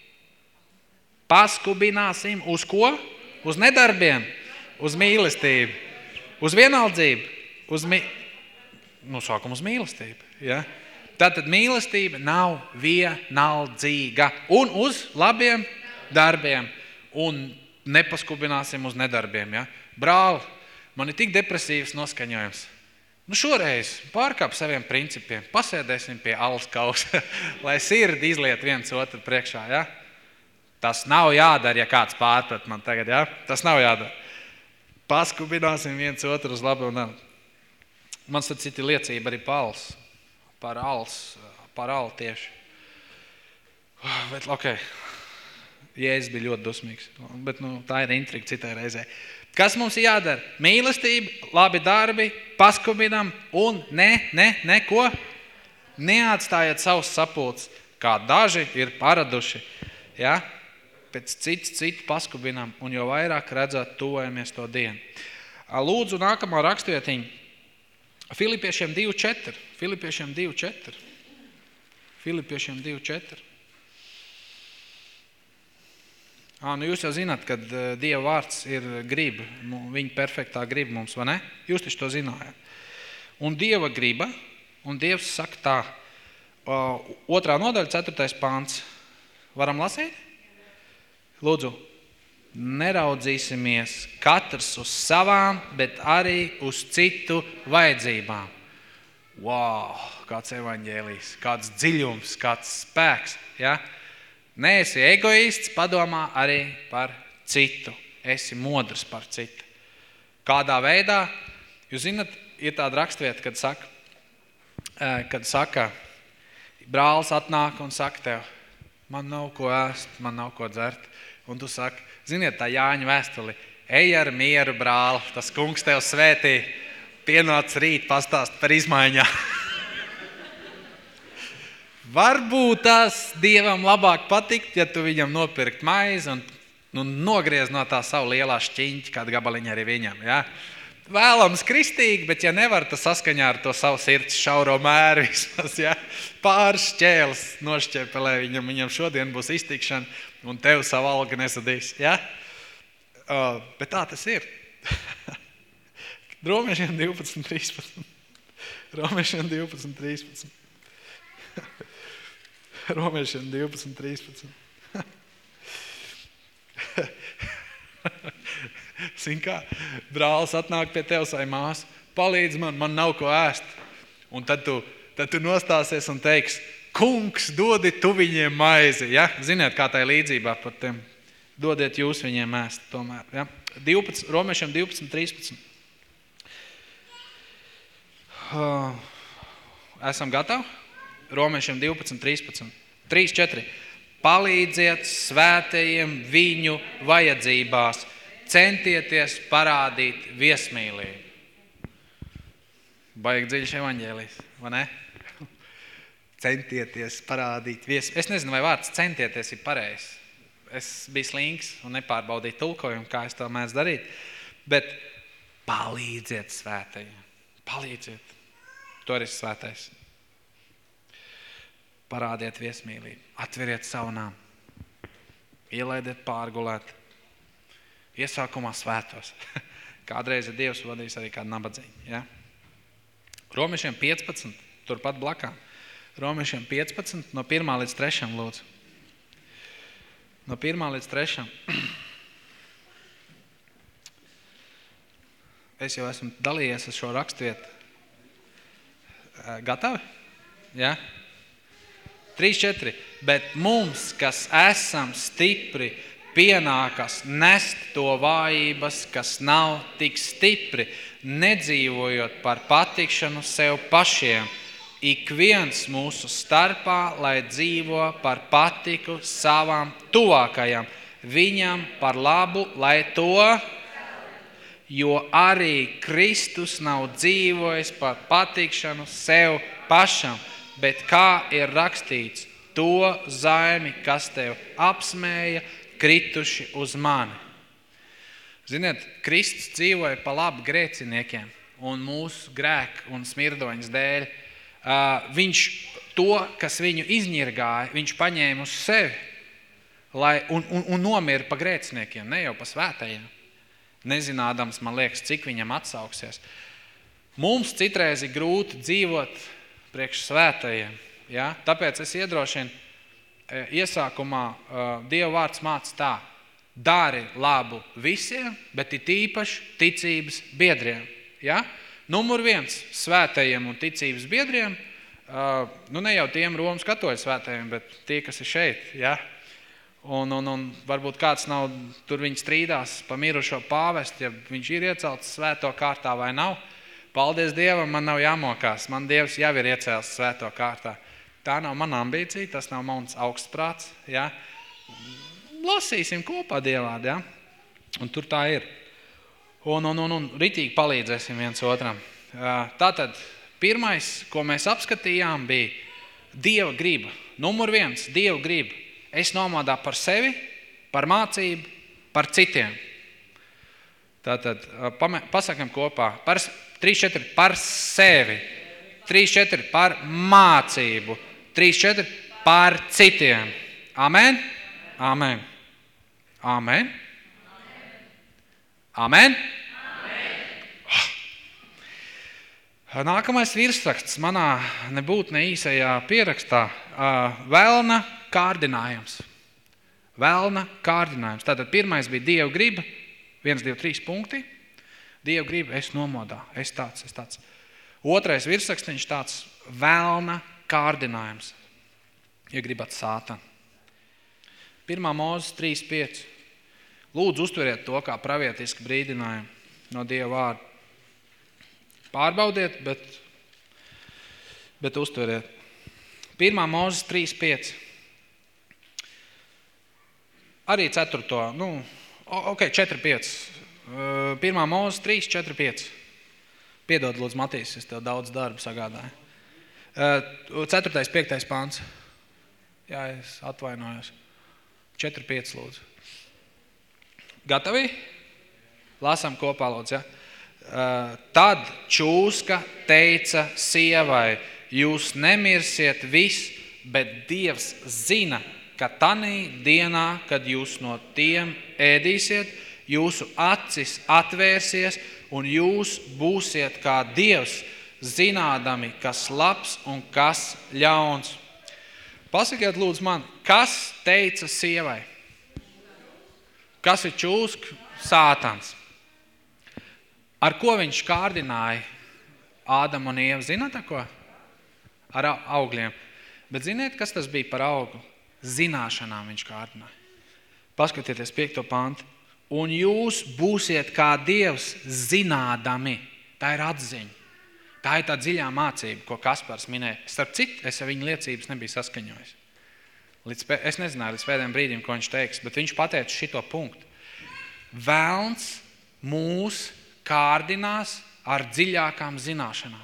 Paskubināsim uz ko? Uz nedarbiem, uz mīlestību, uz vienaldzību, uz mi... Nu, sākam uz mīlestību, jā? Tātad mīlestība nav vienaldzīga. Un uz labiem darbiem. Un nepaskubināsim uz nedarbiem, ja? Brāli, man ir tik depresīvs noskaņojums. Nu šoreiz pārkāp saviem principiem, pasēdēsim pie alas kausa, lai sirdi izliet viens otru priekšā, ja? Tas nav jādara, ja kāds pārprat man tagad, ja? Tas nav jādara. Paskubināsim viens otru uz labu un nav. Man tad citi liecība arī par als, par als, par alu tieši. Bet, ok. Jēzus bija ļoti dusmīgs, bet nu, tā ir intriga citai reizē. Kas mums ir jādara? Mīlestība, labi darbi, paskubinam un ne, ne, ne, ko? Neatstājiet savus sapulces, kā daži ir paraduši, ja? Pēc cits citu paskubinam un jo vairāk redzot tuvojamies to dienu. Lūdzu, nākamā rakstvietiņa. Filipiešiem divi četri. Filipiešiem divi četri. Filipiešiem divi četri. Ā, nu jūs jau zināt, kad Dieva vārds ir griba, viņa perfektā griba mums, vai ne? Jūs taču to zinājāt. Un Dieva griba, un Dievs saka tā, otrā nodaļa, ceturtais pāns. Varam lasīt? Lūdzu, neraudzīsimies katrs uz savām, bet arī uz citu vajadzībām. Wow, kāds evaņģēlijs, kāds dziļums, kāds spēks, ja? Neesi egoists, padomā arī par citu. Esi modrs par citu. Kādā veidā? Jūs zināt, ir tāda rakstvieta, kad saka, kad saka, brālis atnāk un saka tev, man nav ko ēst, man nav ko dzert. Un tu saki, ziniet, tā Jāņa vēstuli, ej ar mieru, brāli, tas kungs tev svētī, pienāc rīt pastāst par izmaiņām. Varbūt tas Dievam labāk patikt, ja tu viņam nopirkt maizi un nu, nogriez no tā savu lielā šķiņķi, kādu gabaliņu arī viņam. Ja? Vēlams kristīgi, bet ja nevar, tas saskaņā ar to savu sirds šauro mēru vismaz. Ja? Pāris šķēles nošķēpelē viņam, viņam šodien būs iztikšana un tev savu algu nesadīs. Ja? Uh, bet tā tas ir. Romiešiem divpadsmit trīspadsmit. Romiešiem divpadsmit trīspadsmit. Romiešiem divpadsmit trīspadsmit. Zin kā, brālis atnāk pie tevs vai māsa, palīdz man, man nav ko ēst. Un tad tu, tad tu nostāsies un teiks, kungs, dodi tu viņiem maizi. Ja? Ziniet, kā tā ir līdzībā par tiem. Dodiet jūs viņiem ēst tomēr. Ja? divpadsmit, Romiešiem divpadsmit trīspadsmit. Uh, esam gatavi? Romiešiem divpadsmit trīspadsmit. trīs četri. Palīdziet svētajiem viņu vajadzībās. Centieties parādīt viesmīlību. Baigi dziļš evaņģēlijs, vai ne? Centieties parādīt viesmīlību. Es nezinu, vai vārds centieties ir pareizs. Es biju slinks un nepārbaudīju tulkojumu, kā es to mēdz darīt. Bet palīdziet svētajiem. Palīdziet. To ir svētais. Parādiet viesmīlību. Atveriet savu nām. Ielaidiet pārgulēt. Iesākumā svētos. Kādreiz ir Dievs vadījis arī kādu nabadzīgu. Ja? Romiešiem piecpadsmit, turpat blakām. Romiešiem piecpadsmit, no pirmā līdz trešam lūdzu. No pirmā līdz trešam. Es jau esmu dalījies ar šo rakstvietu Gatavi? Ja? trīs, četri. Bet mums, kas esam stipri, pienākas nest to vājības, kas nav tik stipri, nedzīvojot par patikšanu sev pašiem. Ik viens mūsu starpā, lai dzīvo par patiku savam tuvākajam, viņam par labu, lai to, jo arī Kristus nav dzīvojis par patikšanu sev pašam, bet kā ir rakstīts, to zaimi, kas tev apsmēja, krituši uz mani. Ziniet, Kristus dzīvoja pa labu grēciniekiem un mūsu grēku un smirdoņas dēļ. Uh, viņš to, kas viņu izņirgāja, viņš paņēma uz sevi lai, un, un, un nomira pa grēciniekiem, ne jau pa svētajiem. Nezinādams, man liekas, cik viņam atsauksies. Mums citreiz ir grūti dzīvot priekš svētajiem. Ja? Tāpēc es iedrošinu, iesākumā Dieva vārds māca tā. Dari labu visiem, bet ir tīpaši ticības biedriem. Ja? Numur viens svētajiem un ticības biedriem, nu ne jau tiem Romas katoļu svētajiem, bet tie, kas ir šeit. Ja? Un, un, un varbūt kāds nav, tur viņi strīdās pa mirušo pāvestu, ja viņš ir iecelts svēto kārtā vai nav. Paldies Dievam, man nav jāmokās, man Dievs jau ir iecelts svēto kārtā. Tā nav mana ambīcija, tas nav mans augstprāts, ja. Lasīsim kopā Dievvārdu, ja. Un tur tā ir. Un, un, un, un ritīgi palīdzēsim viens otram. Tātad, pirmais, ko mēs apskatījām, bija Dieva griba. Numur viens, Dieva griba. Es nomodā par sevi, par mācību, par citiem. Tātad, pasakam kopā, par, trīs, četri, par sevi, trīs, četri, par mācību, trīs, četri, par citiem. Amen? Amen. Amen? Amen? Amen. Nākamais virsraksts manā nebūtu ne īsajā pierakstā. Velna kārdinājums. Velna kārdinājums. Tātad pirmais bija Dieva griba. Viens, divi, trīs punkti. Dieva griba, es nomodā, es tāds, es tāds. Otrais virsrakstiņš tāds velna kārdinājums. Ja gribat sātanu. Pirmā Mūzes trīs, pieci. Lūdzu, uztveriet to kā pravietisku brīdinājumu no Dieva vārda. Pārbaudiet, bet, bet uztveriet. Pirmā Mūzes trīs, pieci. Arī ceturto, nu, ok, četri, pieci. Pirmā Mūzes trīs, četri, pieci. Piedod, lūdzu, Matīs, es tev daudz darbu sagādāju. Ceturtais, piektais pāns. Jā, es atvainojos. četri, pieci, lūdzu. Gatavi? Lasām kopā, lūdzu, ja? Tad čūska teica sievai, jūs nemirsiet viss, bet Dievs zina, ka tanī dienā, kad jūs no tiem ēdīsiet, jūsu acis atvērsies un jūs būsiet kā Dievs, zinādami, kas labs un kas ļauns. Pasakiet, lūdzu, man, kas teica sievai? Kas ir čūska? Sātans. Ar ko viņš kārdināja Ādamu un Ievu? Zināt ar ko? Ar augļiem. Bet ziniet, kas tas bija par augu? Zināšanām viņš kārdināja. Paskatieties piekto pantu. Un jūs būsiet kā Dievs zinādami. Tā ir atziņa. Tā ir tā dziļā mācība, ko Kaspars minēja. Starp citu, es ar viņu liecības nebiju saskaņojis. Līdz, es nezināju līdz pēdējiem brīdim, ko viņš teiks, bet viņš pateica šito punktu. Velns mūs kārdinās ar dziļākām zināšanām.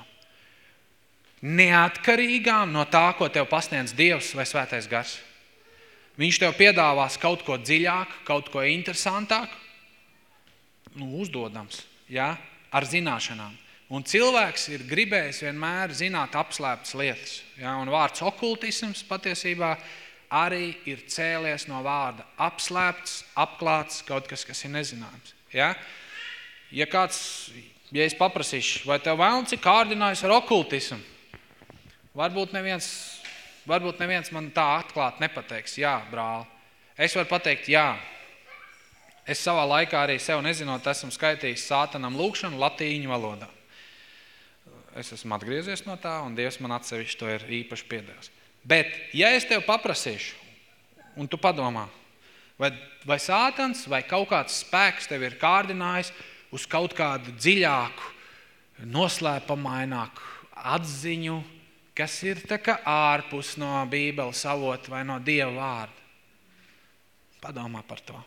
Neatkarīgām no tā, ko tev pasniedz Dievs vai Svētais Gars. Viņš tev piedāvās kaut ko dziļāku, kaut ko interesantāku, nu, uzdodams, ja, ar zināšanām. Un cilvēks ir gribējis vienmēr zināt apslēptas lietas. Ja, un vārds okultisms patiesībā arī ir cēlies no vārda apslēpts, apklāts, kaut kas, kas ir nezināms. Ja? Ja kāds, ja es paprasīšu, vai tev vēlns ir kārdinājis ar okultismu, varbūt neviens, varbūt neviens man tā atklāt nepateiks, jā, brāli. Es varu pateikt, jā. Es savā laikā arī sev nezinot, esmu skaitījis sātanam lūkšanu latīņu valodā. es esmu atgriezies no tā, un Dievs man atsevišķi to ir īpaši piedevis. Bet, ja es tev paprasīšu, un tu padomā, vai, vai sātans, vai kaut kāds spēks tev ir kārdinājis uz kaut kādu dziļāku, noslēpamaināku atziņu, kas ir tā kā ārpus no Bībeles avota vai no Dieva vārda. Padomā par to.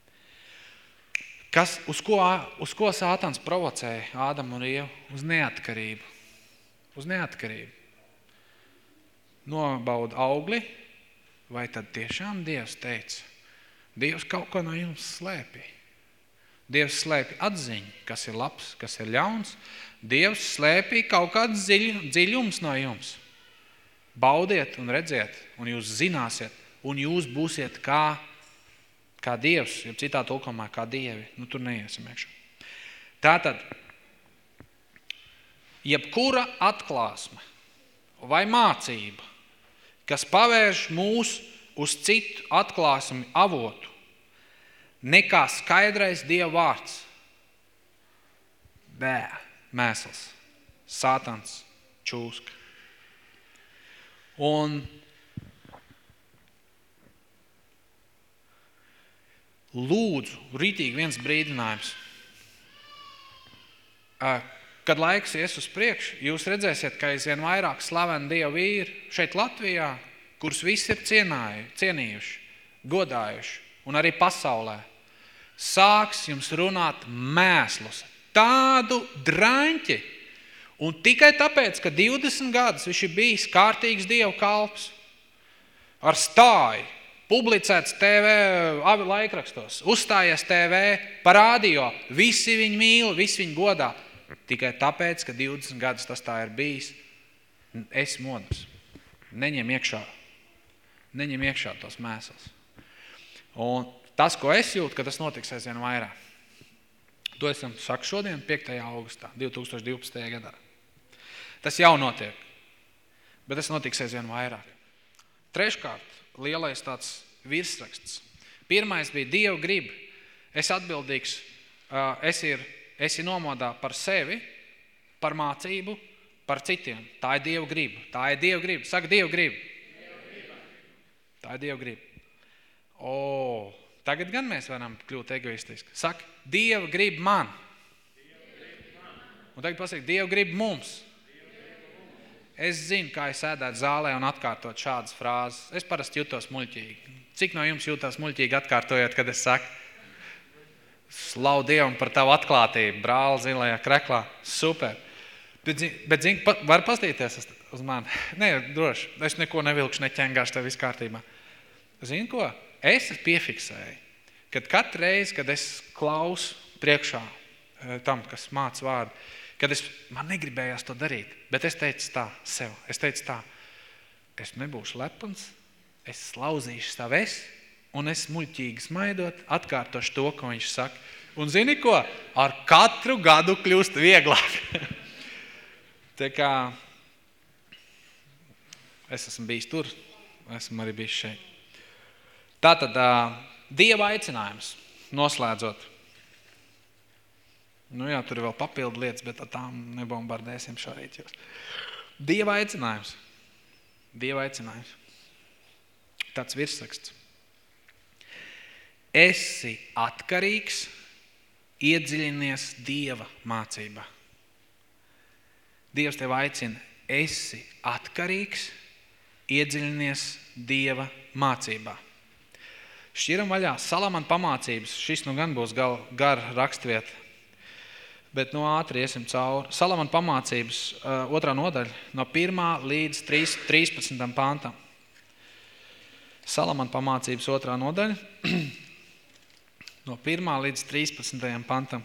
Kas, uz, ko, uz ko sātans provocēja Ādamu un Ievu? Uz neatkarību. Uz neatkarību. Nobauda augli, vai tad tiešām Dievs teica, Dievs kaut ko no jums slēpīja. Dievs slēpja atziņu, kas ir labs, kas ir ļauns. Dievs slēpīja kaut kāds dziļ, dziļums no jums. Baudiet un redziet, un jūs zināsiet, un jūs būsiet kā, kā Dievs, ja citā tulkumā kā Dievi. Nu, tur neiesim iekšā. Tātad, jebkura atklāsme vai mācība, kas pavērš mūs uz citu atklāsmi avotu, nekā skaidrais Dieva vārds. Bē, mēsls, sātans, čūska. Un lūdzu, rītīgi viens brīdinājums. Kad laiks ies uz priekšu, jūs redzēsiet, ka aizvien vairāk slaveni Dievu vīri šeit Latvijā, kurus visi ir cienāju, cienījuši, godājuši, un arī pasaulē, sāks jums runāt mēslus, tādu draņķi. Un tikai tāpēc, ka divdesmit gadus viņš ir bijis kārtīgs Dievu kalps, ar stāju, publicēts T V laikrakstos, uzstājies T V, pa radio, visi viņu mīl, visi viņu godā. Tikai tāpēc, ka divdesmit gadus tas tā ir bijis, es modus. Neņem iekšā, neņem iekšā tos mēsls. Un tas, ko es jūtu, ka tas notiks aizvien vairāk. To esam saka šodien, piektajā augustā, divi tūkstoši divpadsmitajā gadā. Tas jau notiek, bet tas notiks aizvien vairāk. Treškārt, lielais tāds virsraksts. Pirmais bija Dieva grib. Es atbildīgs, es ir, es ir nomodā par sevi, par mācību, par citiem. Tā ir Dieva grib. Tā ir Dieva grib. Saka, Dieva grib. Tā ir Dieva grib. O, tagad gan mēs varam kļūt egoistiski. Saka, Dieva grib man. Un tagad pasaka, Dieva grib mums. Es zinu, kā es sēdētu zālē un atkārtot šādas frāzes. Es parasti jūtos muļķīgi. Cik no jums jūtās muļķīgi atkārtojot, kad es saku, slavu Dievam par tavu atklātību, brāli zilajā kreklā. Super. Bet, bet zini, pa, var pastīties uz mani? Nē, droši. Es neko nevilkšu, neķengāšu tev viss kārtībā. Zini ko? Es piefiksēju, kad katru reizi, kad es klausu priekšā tam, kas māc vārdu, kad es, man negribējās to darīt, bet es teicu tā sev, es teicu tā, es nebūšu lepns, es slauzīšu savu es, un es muļķīgi smaidot, atkārtošu to, ko viņš saka. Un zini ko? Ar katru gadu kļūst vieglāk. Tā kā es esmu bijis tur, esmu arī bijis šeit. Tātad Dieva aicinājums, noslēdzot. Nu jā, tur ir vēl papildu lietas, bet tām nebombardēsim šorīt jūs. Dieva aicinājums. Dieva aicinājums. Tāds virsraksts. Esi atkarīgs, iedziļinies Dieva mācībā. Dievs tev aicina, esi atkarīgs, iedziļinies Dieva mācībā. Šķiram vaļā Salamana pamācības, šis nu gan būs gal, gar rakstvieta, bet no ātri iesim cauri. Salamana pamācības uh, otrā nodaļa, no pirmā līdz trīspadsmitam pantam. Salamana pamācības otrā nodaļa, no pirmā līdz trīspadsmitajam pantam.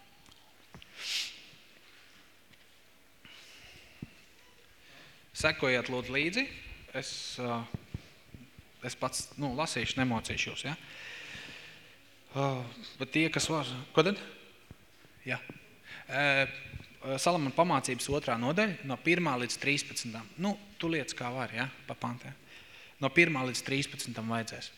Sekojiet lūdzu līdzi, es, uh, es pats, nu, lasīšu, nemocīšu jūs, ja? Uh, bet tie, kas var, ko tad? Jā. Uh, Salamana pamācības otrā nodaļa, no pirmā līdz trīspadsmitam. Nu, tu liec kā var, ja, pa pantē. No pirmā līdz trīspadsmitam vajadzēs.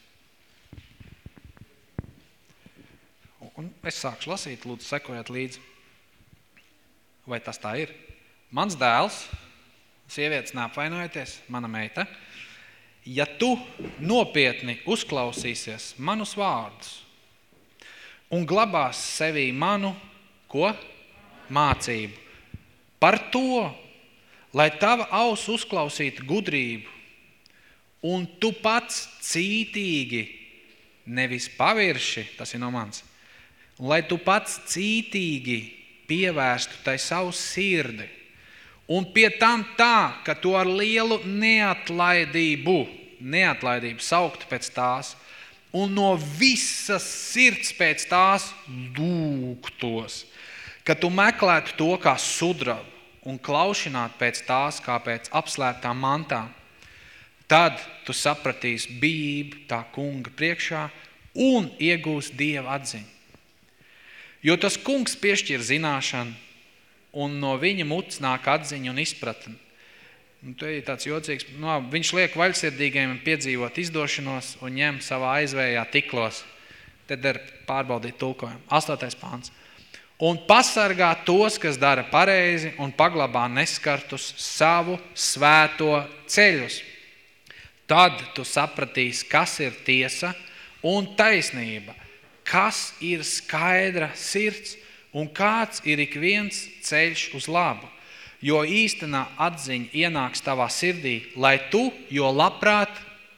Un es sākšu lasīt, lūdzu, sekojiet līdzi. Vai tas tā ir? mans dēls, sievietes neapvainojieties, mana meita, ja tu nopietni uzklausīsies manus vārdus un glabās sevī manu, ko? Mācību. Par to, lai tava aus uzklausītu gudrību, un tu pats cītīgi, nevis pavirši, tas ir no mans, un lai tu pats cītīgi pievērstu tai savu sirdi, un pie tam tā, ka tu ar lielu neatlaidību, neatlaidību sauktu pēc tās, un no visas sirds pēc tās lūgtos, ka tu meklētu to kā sudrabu un klaušinātu pēc tās kā pēc apslēptām mantām. Tad tu sapratīsi bijību tā kunga priekšā un iegūsi Dieva atziņu. Jo tas kungs piešķir zināšanu, un no viņa mutes nāk atziņa un izpratne. Un te ir tāds jocīgs, no, viņš liek vaļsirdīgajiem piedzīvot izdošanos un ņem savā aizvējā tiklos. Te der pārbaudīt tulkojumu. Astotais pāns. Un pasargā tos, kas dara pareizi un paglabā neskartus savu svēto ceļus. Tad tu sapratīsi, kas ir tiesa un taisnība, kas ir skaidra sirds un kāds ir ik viens ceļš uz labu. Jo īstenā atziņa ienāks tavā sirdī, lai tu, jo labprāt,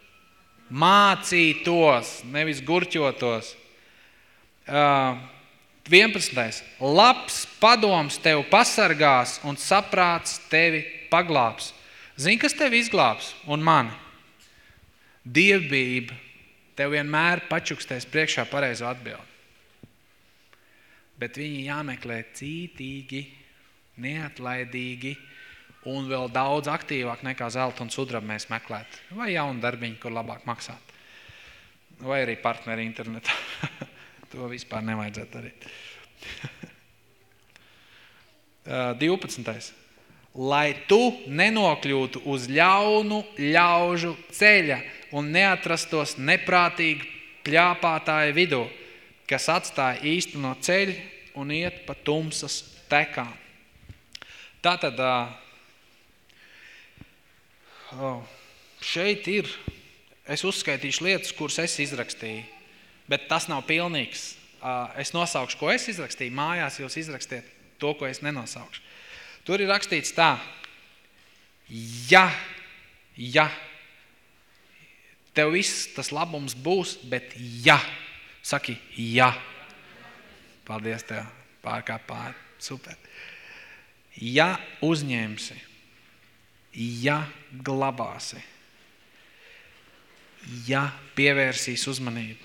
mācītos, nevis gurķotos. Uh, vienpadsmitais. Labs padoms tev pasargās un saprāts tevi paglābs. Zini, kas tevi izglābs un mani? Dievbijība tev vienmēr pačukstēs priekšā pareizo atbildi. Bet viņi jāmeklē cītīgi, neatlaidīgi un vēl daudz aktīvāk nekā zelta un sudraba mēs meklēt. Vai jaunu darbiņu, kur labāk maksāt. Vai arī partneri internetā. To vispār nevajadzētu darīt. divpadsmitais. Lai tu nenokļūtu uz ļaunu ļaužu ceļa un neatrastos neprātīgi pļāpātāja vidū, kas atstāja īsteno ceļu un iet pa tumsas tekām. Tātad šeit ir, es uzskaitīšu lietas, kuras es izrakstīju, bet tas nav pilnīgs. Es nosaukšu, ko es izrakstīju, mājās jūs izrakstiet to, ko es nenosaukšu. Tur ir rakstīts tā, ja, ja, tev viss tas labums būs, bet ja, saki ja. Paldies tev, pārkā pār, super. Ja uzņemsi, ja glabāsi, ja pievērsīs uzmanību,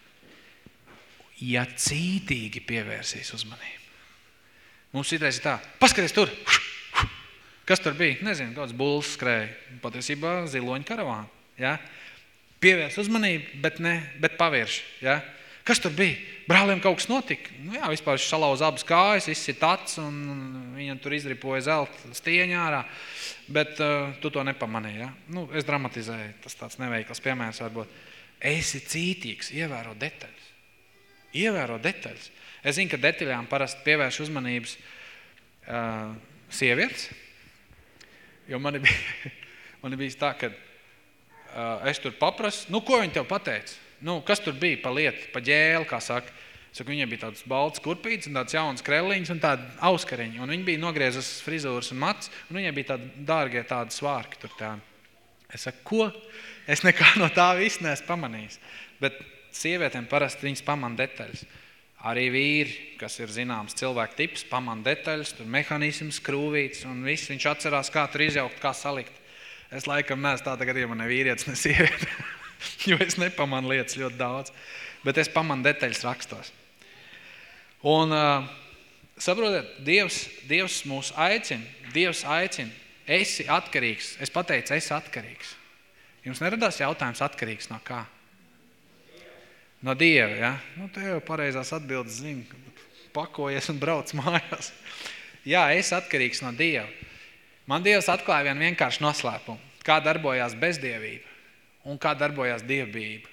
ja cītīgi pievērsīs uzmanību. Mums citreiz ir tā, paskaties tur, kas tur bija? Nezinu, kāds bulls skrēja, patiesībā ziloņu karavāna, ja? Pievērs uzmanību, bet ne, bet pavērš, ja? Kas tur bija? Brāliem kaut kas notika. Nu jā, vispār viņš salauz abas kājas, viss ir tats un viņam tur izripoja zelta stieņā ārā, bet uh, tu to nepamanīji, ja? Nu, es dramatizēju, tas tāds neveikls piemērs varbūt. Esi cītīgs, ievēro detaļas. Ievēro detaļas. Es zinu, ka detaļām parasti pievērš uzmanības uh, sievietes, jo mani bija, mani bija tā, ka uh, es tur paprasu, nu, ko viņi tev pateica? Nu, kas tur bija pa lietu, pa ģēli, kā saka? Saku, viņai bija tāds balts kurpīts un tāds jauns krelliņš un tādi auskariņi. Un viņi bija nogriezas frizūras un mats, un viņai bija tādi dārgie tādi svārki tur tā. Es saku, ko? Es nekā no tā viss neesmu pamanījis. Bet sievietēm parasti viņas pamana detaļas. Arī vīri, kas ir zināms cilvēku tips, pamana detaļas, tur mehanisms, krūvīts un viss. Viņš atcerās, kā tur izjaukt, kā salikt. Es laikam neesmu tāda gadījumā ne vīrietis, ne sieviete. Jo es nepamanu lietas ļoti daudz, bet es pamanu detaļas rakstos. Un, uh, saprotiet, Dievs, Dievs mūs aicina, Dievs aicina, esi atkarīgs. Es pateicu, esi atkarīgs. Jums neradās jautājums atkarīgs no kā? No Dieva, ja? Nu, te jau pareizās atbildes zinu, pakojies un brauc mājās. Jā, esi atkarīgs no Dieva. Man Dievs atklāja vienu vienkārši noslēpumu, kā darbojās bezdievība. Un kā darbojās dievbijība.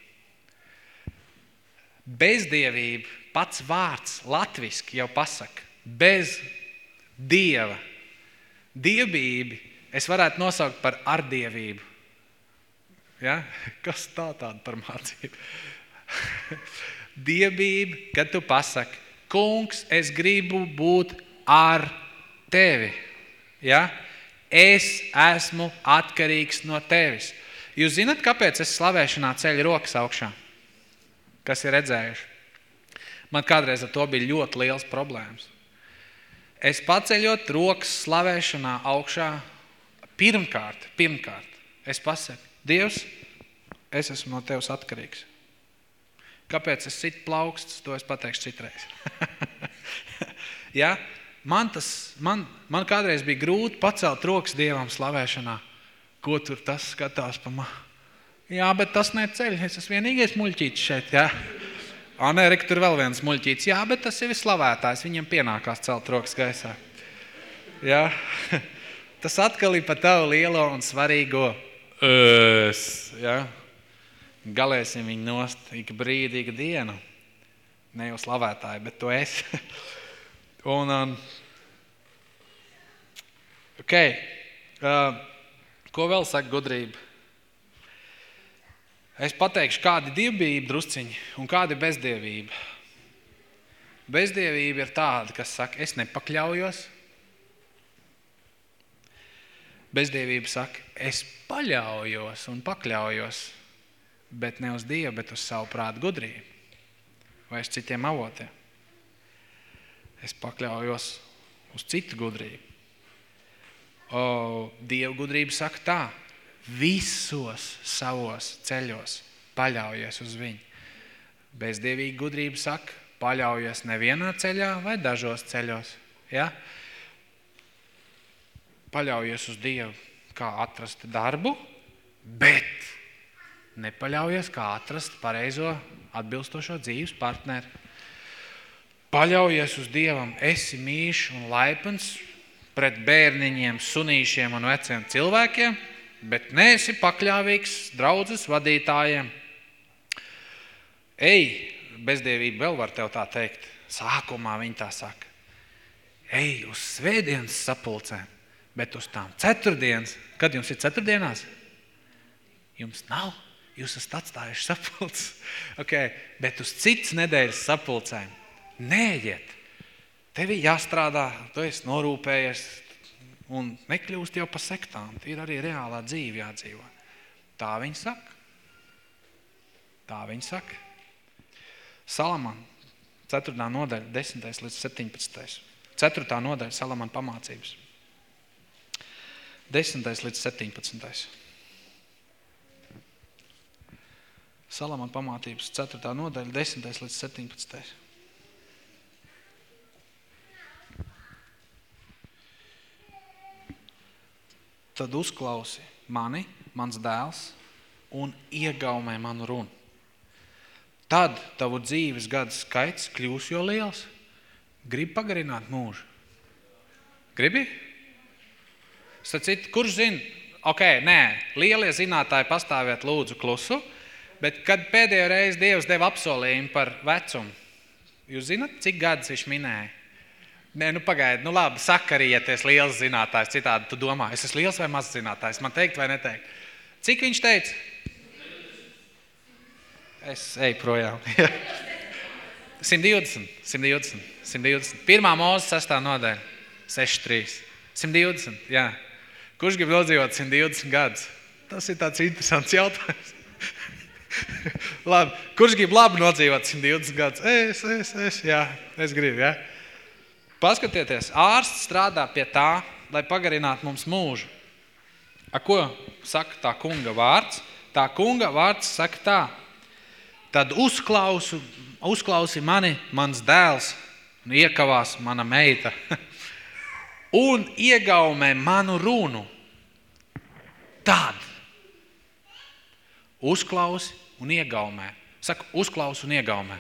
Bezdievība, pats vārds latviski jau pasaka, bez Dieva Dievību es varētu nosaukt par ardievību. Ja? Kas tā tāda par mācību? Dievība, kad tu pasaki, kungs, es gribu būt ar tevi. Ja? Es esmu atkarīgs no tevis. Jūs zināt, kāpēc es slavēšanā ceļu rokas augšā? Kas ir redzējuši? Man kādreiz ar to bija ļoti liels problēmas. Es paceļot rokas slavēšanā augšā, pirmkārt, pirmkārt, es pasaku, Dievs, es esmu no tevis atkarīgs. Kāpēc es citu plaukstus, to es pateikšu citreiz. ja? Man, tas, man, man kādreiz bija grūti pacelt rokas Dievam slavēšanā. Ko tur tas skatās pa ma? Jā, bet tas neceļ, es esmu vienīgais muļķītis šeit, jā. Ā, nē, Rik, tur vēl viens muļķītis. Jā, bet tas jau ir slavētājs, viņam pienākās celt rokas gaisā. Jā, tas atkal ir pa tavu lielo un svarīgo es, jā. Galēsim viņu nost ik brīdi, ik dienu. Ne jau slavētāji, bet tu esi. un, um, ok, uh, ko vēl saka gudrība? Es pateikšu, kāda ir dievbijība drusciņi un kāda ir bezdievība. Bezdievība ir tāda, kas saka, es nepakļaujos. Bezdievība saka, es paļaujos un pakļaujos, bet ne uz Dievu, bet uz savu prātu gudrību vai uz citiem avotiem. Es pakļaujos uz citu gudrību. O, Dieva gudrība saka tā, visos savos ceļos paļaujies uz viņu. Bezdievīga gudrība saka, paļaujies nevienā ceļā vai dažos ceļos. Ja? Paļaujies uz Dievu, kā atrast darbu, bet nepaļaujies, kā atrast pareizo atbilstošo dzīves partneri. Paļaujies uz Dievam, esi mīļš un laipns pret bērniņiem, sunīšiem un veciem cilvēkiem, bet neesi pakļāvīgs draudzes vadītājiem. Ej, bezdievība vēl var tev tā teikt. Sākumā viņi tā saka. Ej uz svētdienas sapulcēm, bet uz tām ceturtdienas. Kad jums ir ceturtdienās? Jums nav. Jūs esat atstājuši sapulces. Okay, bet uz citas nedēļas sapulcēm neiet. Tev ir jāstrādā, tu esi norūpējies, un nekļūst jau pa sektantu, ir arī reālā dzīve jādzīvo. Tā viņi saka. Tā viņi saka. Salaman, ceturtā nodaļa, desmitais līdz septiņpadsmitais. Ceturtā nodaļa Salaman pamācības. Desmitais līdz septiņpadsmitais. Salaman pamācības, ceturtā nodaļa, desmitais līdz septiņpadsmitais. Tad uzklausi mani, mans dēls, un iegaumē manu runu. Tad tavu dzīves gadu skaits kļūs jo liels. Gribi pagarināt mūžu? Gribi? Sacīt, kurš zina? Ok, nē, lielie zinātāji pastāvēt lūdzu klusu, bet kad pēdējo reizi Dievs deva apsolījumu par vecumu, jūs zināt, cik gadus viņš minēja? Nē, nu pagaidi, nu labi, sakarieties liels zinātājs, citādi tu domā, es esmu liels vai maz zinātājs, man teikt vai neteikt. Cik viņš teica? Es eju projām. simt divdesmit, simt divdesmit, simt divdesmit. Pirmā mūzes sestā nodaļa, seši trīs. simt divdesmit, jā. Kurš grib nodzīvot simt divdesmit gadus? Tas ir tāds interesants jautājums. labi, kurš grib labi nodzīvot simt divdesmit gadus? Es, es, es, jā, es gribu, jā. Paskatieties, ārsts strādā pie tā, lai pagarinātu mums mūžu. A ko saka tā kunga vārds? Tā kunga vārds saka tā. Tad uzklausu, uzklausi mani, mans dēls, un iekavās mana meita. un iegaumē manu runu. Tad uzklausi un iegaumē. Saka, uzklausi un iegaumē.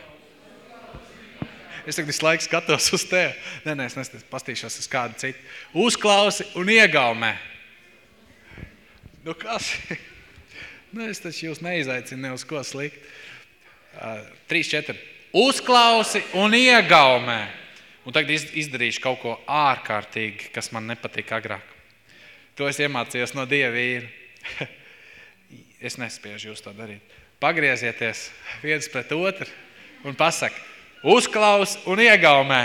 Es tagad visu laiku skatos uz tevi. Nē, nē, es nesties, pastīšos uz kādu citu. Uzklausi un iegaumē. Nu kas? Nu es taču jūs neizaicinu ne uz ko slikt. Uh, trīs, četri. Uzklausi un iegaumē. Un tagad izdarīšu kaut ko ārkārtīgi, kas man nepatīk agrāk. To es iemācījos no Dieva vīra. Es nespiežu jūs to darīt. Pagriezieties viens pret otru un pasaka, uzklaus un iegaumē.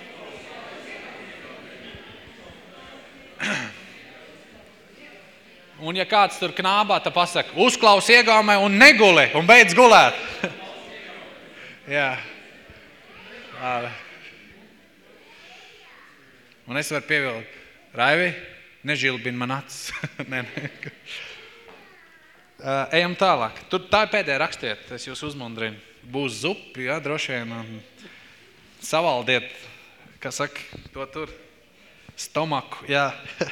Un ja kāds tur knābā, tad pasaka, uzklaus iegaumē un neguli un beidz gulēt. Jā. Labi. Un es varu pievilkt, Raivi, nežilbini man acis. Nē, nē. Uh, ejam tālāk. Tur tā ir pēdējā rakstiet, es jūs uzmundrinu. Būs zupi, jā, droši vien, un savaldiet, kā saka, to tur, stomaku, jā.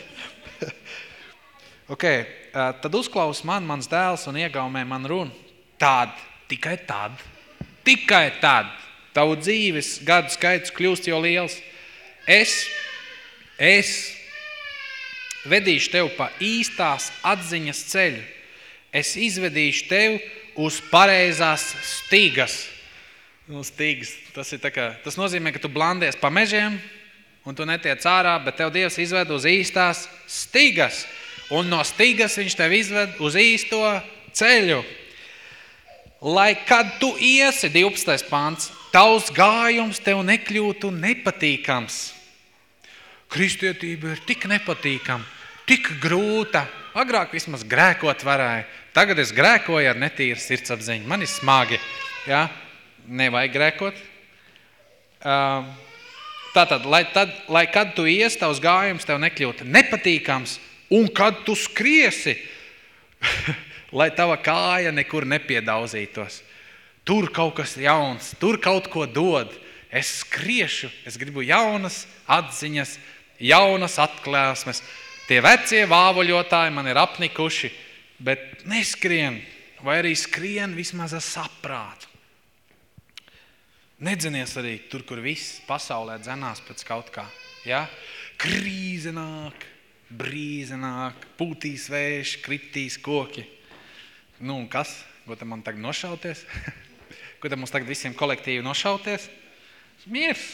Ok, uh, tad uzklaus man, mans dēls, un iegaumē man runu. Tad, tikai tad, tikai tad, tavu dzīves gadu skaits kļūst jau liels. Es, es vedīšu tev pa īstās atziņas ceļu. Es izvedīšu tev uz pareizās stīgas. Nu, stīgas, tas ir tā kā, tas nozīmē, ka tu blandies pa mežiem, un tu netiec ārā, bet tev Dievs izved uz īstās stīgas. Un no stīgas viņš tev izved uz īsto ceļu. Lai kad tu iesi, divpadsmitais pants, tavs gājums tev nekļūtu nepatīkams. Kristietība ir tik nepatīkama, tik grūta. Agrāk vismaz grēkot varēja. Tagad es grēkoju ar netīru sirdsapziņu. Man ir smagi. Ja? Nevajag grēkot. Uh, tātad, lai, tad, lai kad tu ies, tavs gājums tev nekļūtu nepatīkams, un kad tu skriesi, lai tava kāja nekur nepiedauzītos. Tur kaut kas jauns, tur kaut ko dod. Es skriešu, es gribu jaunas atziņas, jaunas atklāsmes. Tie vecie vāvoļotāji man ir apnikuši, bet neskrien, vai arī skrien vismaz ar saprātu. Nedzinies arī tur, kur viss pasaulē dzenās pēc kaut kā. Ja? Krīze nāk, brīze nāk, pūtīs vējš, kritīs koki. Nu un kas? Ko tam man tagad nošauties? Ko tam mums tagad visiem kolektīvi nošauties? Miers.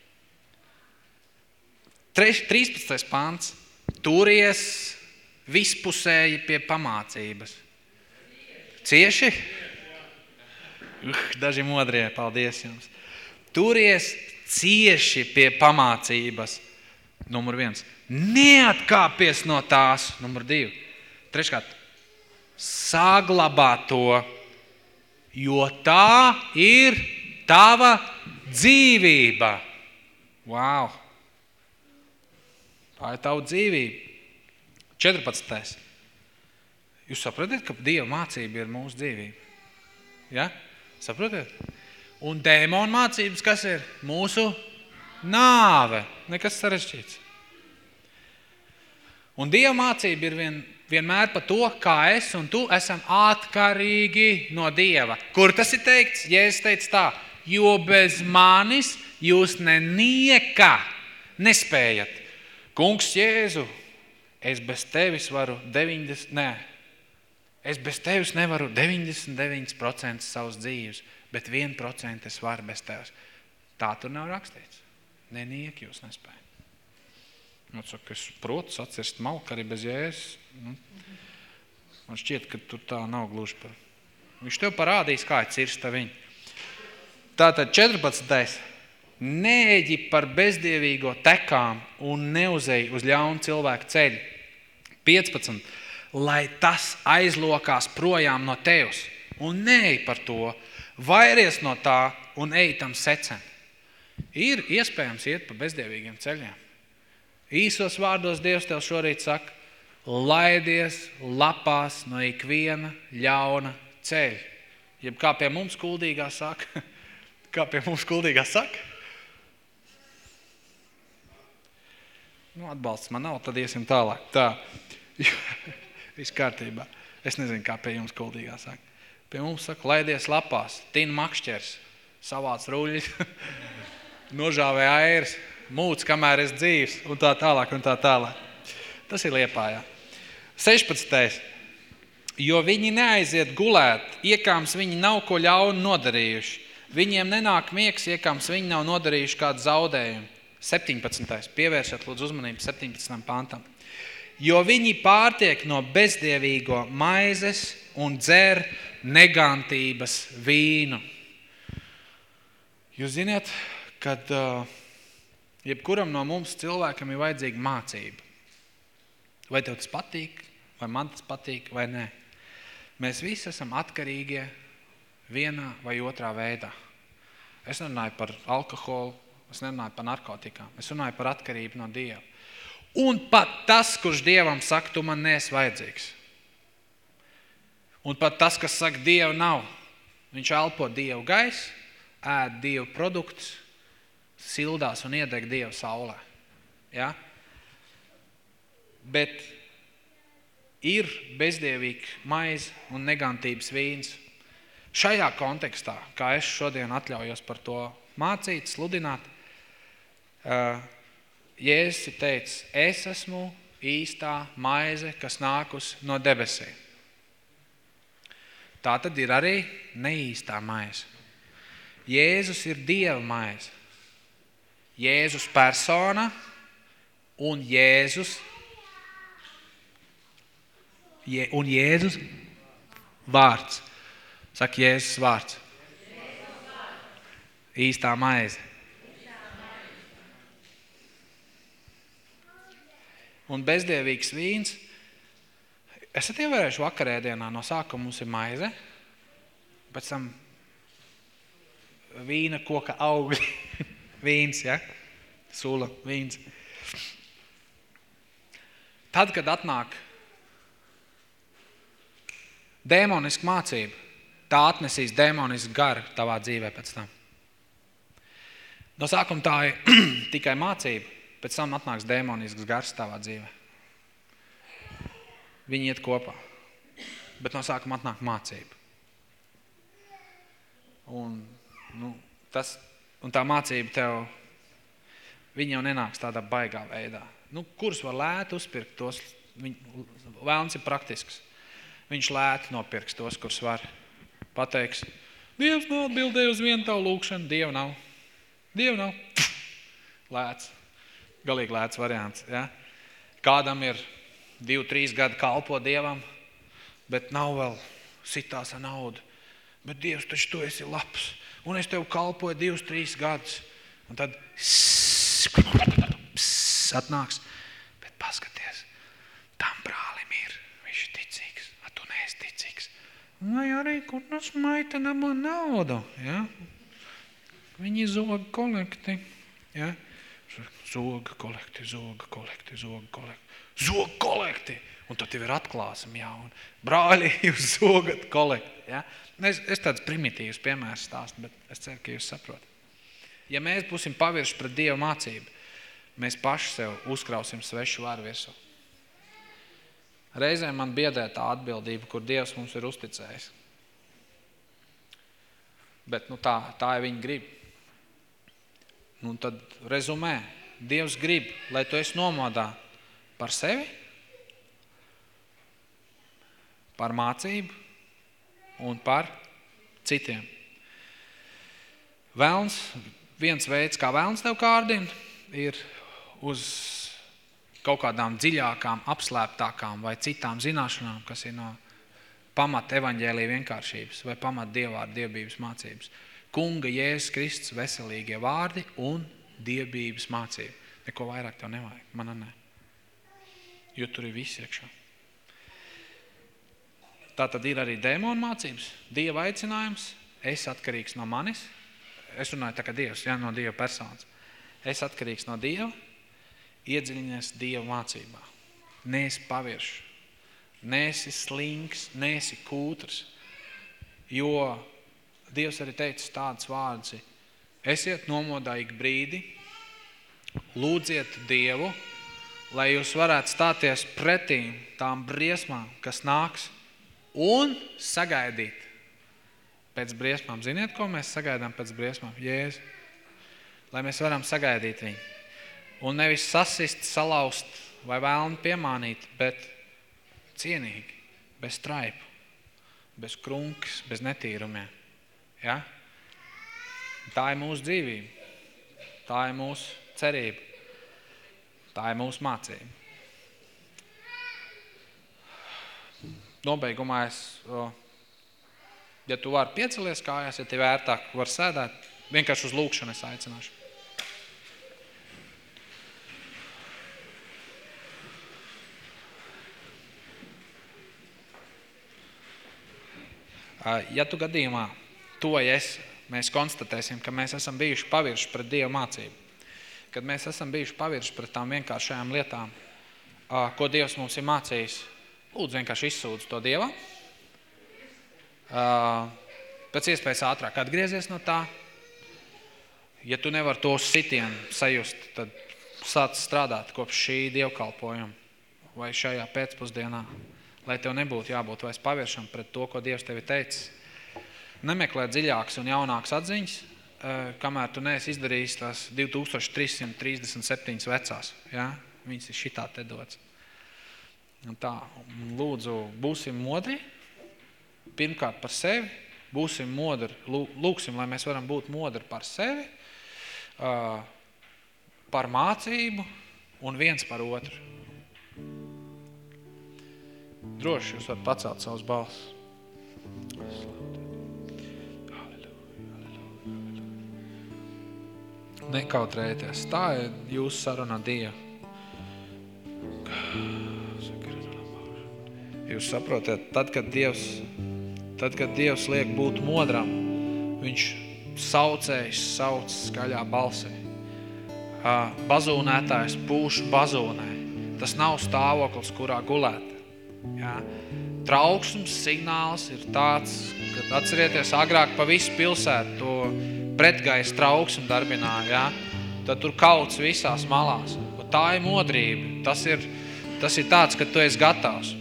trīspadsmitais pants. Turies vispusēji pie pamācības. Cieši? Uh, daži modrie, paldies jums. Turies cieši pie pamācības. Numur viens. Neatkāpies no tās. Numur divi. Treškārt. Saglabā to, jo tā ir tava dzīvība. Wow! Tā ir tava dzīvība. četrpadsmitais. Jūs saprotat, ka Dieva mācība ir mūsu dzīvība? Ja? Saprotat? Un dēmona mācības, kas ir? Mūsu nāve. Nekas sarežģīts. Un Dieva mācība ir vien, vienmēr par to, kā es un tu esam atkarīgi no Dieva. Kur tas ir teikts? Jēzus teica tā, jo bez manis jūs nenieka nespējat. Kungs Jēzu, es bez tevis varu deviņdesmit, nē, es bez tevis nevaru deviņdesmit deviņi procenti savas dzīves, bet viens procents es varu bez tevis. Tā tur nav rakstīts. Nenieki jūs nespējat. Nu, saka, es protu sacirst malku arī bez Jēzus. Nu, man šķiet, ka tur tā nav gluži par. Viņš tev parādīs, kā ir cirsta viņa. Tātad četrpadsmitais. Neeģi par bezdievīgo tekām un neuzej uz ļaunu cilvēku ceļu. piecpadsmit. Lai tas aizlokās projām no tevs un neej par to, vairies no tā un ej tam secen. Ir iespējams iet pa bezdievīgiem ceļiem. Īsos vārdos Dievs tev šorīt saka, laidies lapās no ikviena ļauna ceļa. Jeb kā pie mums kuldīgā saka, kā pie mums kuldīgā saka, nu, atbalsts man nav, tad iesim tālāk. Tā, viss kārtībā. Es nezinu, kā pie jums kuldīgā saka. Pie mums saka, laidies lapās, tin makšķers, savāc ruļļi, nožāvē airs, mūc, kamēr es dzīvs, un tā tālāk, un tā tālāk. Tas ir Liepājā. sešpadsmitais. Jo viņi neaiziet gulēt, iekāms viņi nav ko ļaunu nodarījuši. Viņiem nenāk miegs, iekāms viņi nav nodarījuši kādu zaudējumu. septiņpadsmitais. Pievēršat lūdzu uzmanību septiņpadsmitajam pantam. jo viņi pārtiek no bezdievīgo maizes un dzer negantības vīnu. Jūs ziniet, kad uh, jebkuram no mums cilvēkam ir vajadzīga mācība. Vai tev tas patīk, vai man tas patīk, vai nē. Mēs visi esam atkarīgie vienā vai otrā veidā. Es nerunāju par alkoholu, es nerunāju par narkotikām, es runāju par atkarību no Dieva. Un pat tas, kurš Dievam saka, tu man neesi vajadzīgs. Un pat tas, kas saka, Dievu nav, viņš elpo Dievu gaisu, ēd Dievu produktus, sildās un iedeg Dievu saulē. Ja? Bet ir bezdievīga maize un negantības vīns. Šajā kontekstā, kā es šodien atļaujos par to mācīt, sludināt, Jēzus ir teicis, es esmu īstā maize, kas nākus no debesīm. Tā tad ir arī neīstā maize. Jēzus ir Dieva maize. Jēzus persona un Jēzus Je, un Jēzus vārds. Saka Jēzus vārds. Īstā maize. Un bezdievīgs vīns. Esat ievērējuši vakarēdienā no sākuma mums ir maize, pēc tam vīna koka augļi. Vīns, ja? Sula, vīns. Tad, kad atnāk dēmoniska mācība, tā atnesīs dēmonisku garu tavā dzīvē pēc tam. No sākuma tā ir tikai mācība, pēc tam atnāks dēmonisks gars tavā dzīvē. Viņi iet kopā, bet no sākuma atnāk mācība. Un, nu, tas, un tā mācība tev, viņa jau nenāks tādā baigā veidā. Nu, kurus var lēt uzpirkt tos, viņ, vēlns ir praktisks. Viņš lēti nopirks tos, kurus var. Pateiks, Dievs nav atbildēja uz vienu tavu lūkšanu, Dievu nav. Dievu nav. Lēts. Galīgi lēts variants. Ja? Kādam ir divi, trīs gadi kalpo Dievam, bet nav vēl sitās ar naudu. Bet Dievs, taču tu esi labs. Un es tev kalpoju divus, trīs gadus. Un tad atnāks. Bet paskaties, tam brālim ir. Viņš ir ticīgs. A tu neesi ticīgs. Vai arī, kur nas maita dabū naudu. Ja? Viņi zoga kolekti. Ja? Zoga kolekti, zoga kolekti, zoga kolekti. Zoga kolekti! Un tad tev ir atklāsam jauni. Brāļi, jūs zogat kolekti. Ja? Es, es tāds primitīvs piemērs stāstu, bet es ceru, ka jūs saprotat. Ja mēs būsim pavirši pret Dieva mācību, mēs paši sev uzkrausim svešu varu virsū. Reizēm man biedē tā atbildība, kur Dievs mums ir uzticējis. Bet nu, tā, tā ir viņa grib. Nu, tad rezumē, Dievs grib, lai tu esi nomodā par sevi, par mācību un par citiem. Velns, viens veids, kā velns tev kārdina, ir uz kaut kādām dziļākām, apslēptākām vai citām zināšanām, kas ir no pamata evaņģēlija vienkāršības vai pamata dievvārdu dievbības mācības. Kunga Jēzus Kristus veselīgie vārdi un dievbības mācība. Neko vairāk tev nevajag, man ne. Jo tur ir viss iekšā. Tā tad ir arī dēmonu mācības, Dieva aicinājums, es atkarīgs no manis, es runāju tā kā Dievs, jā, no Dieva personas. Es atkarīgs no Dieva, iedziļinies Dieva mācībā. Neesi pavirši, neesi slinks, neesi kūtrs, jo Dievs arī teica tādas vārdas, esiet nomodā ik brīdi, lūdziet Dievu, lai jūs varētu stāties pretī tām briesmām, kas nāks, un sagaidīt pēc briesmām. Ziniet, ko mēs sagaidām pēc briesmām? Jēzu. Lai mēs varam sagaidīt viņu. Un nevis sasist, salauzt vai vēlni piemānīt, bet cienīgi, bez straipu, bez krunkas, bez netīrumiem. Ja? Tā ir mūsu dzīvība. Tā ir mūsu cerība. Tā ir mūsu mācība. nobeigumā es, ja tu vari piecelies kājās, ja tev ērtāk var sēdēt, vienkārši uz lūkšanu es aicināšu. Ja tu gadījumā, to ja es, mēs konstatēsim, ka mēs esam bijuši pavirši pret Dievu mācību, kad mēs esam bijuši pavirši pret tām vienkāršajām lietām, ko Dievs mums ir mācījis, lūdzu vienkārši izsūdz to Dievam. Pēc iespējas ātrāk atgriezies no tā. Ja tu nevar to sitienu sajust, tad sāc strādāt kopš šī dievkalpojuma vai šajā pēcpusdienā, lai tev nebūtu jābūt vairs paviršam pret to, ko Dievs tevi teicis. Nemeklē dziļākas un jaunākas atziņas, kamēr tu neesi izdarījis tās divi tūkstoši trīs simti trīsdesmit septiņas vecās. Ja? Viņas ir šitā te dots. Un tā, lūdzu, būsim modri, pirmkārt par sevi, būsim modri, lūksim, lai mēs varam būt modri par sevi, par mācību un viens par otru. Droši jūs varat pacelt savus balsus. Nekautrējieties. Tā ir jūsu saruna Dievu. Jūs saprotat, tad, kad Dievs, tad, kad Dievs liek būt modram, viņš saucējs sauc skaļā balsī. Bazūnētājs pūš bazūnē. Tas nav stāvoklis, kurā gulēt. Ja? Trauksmes signāls ir tāds, kad atcerieties agrāk pa visu pilsētu to pretgaisa trauksmu darbināja, ja? Tad tur kauts visās malās. Un tā ir modrība. Tas ir, tas ir tāds, ka tu esi gatavs.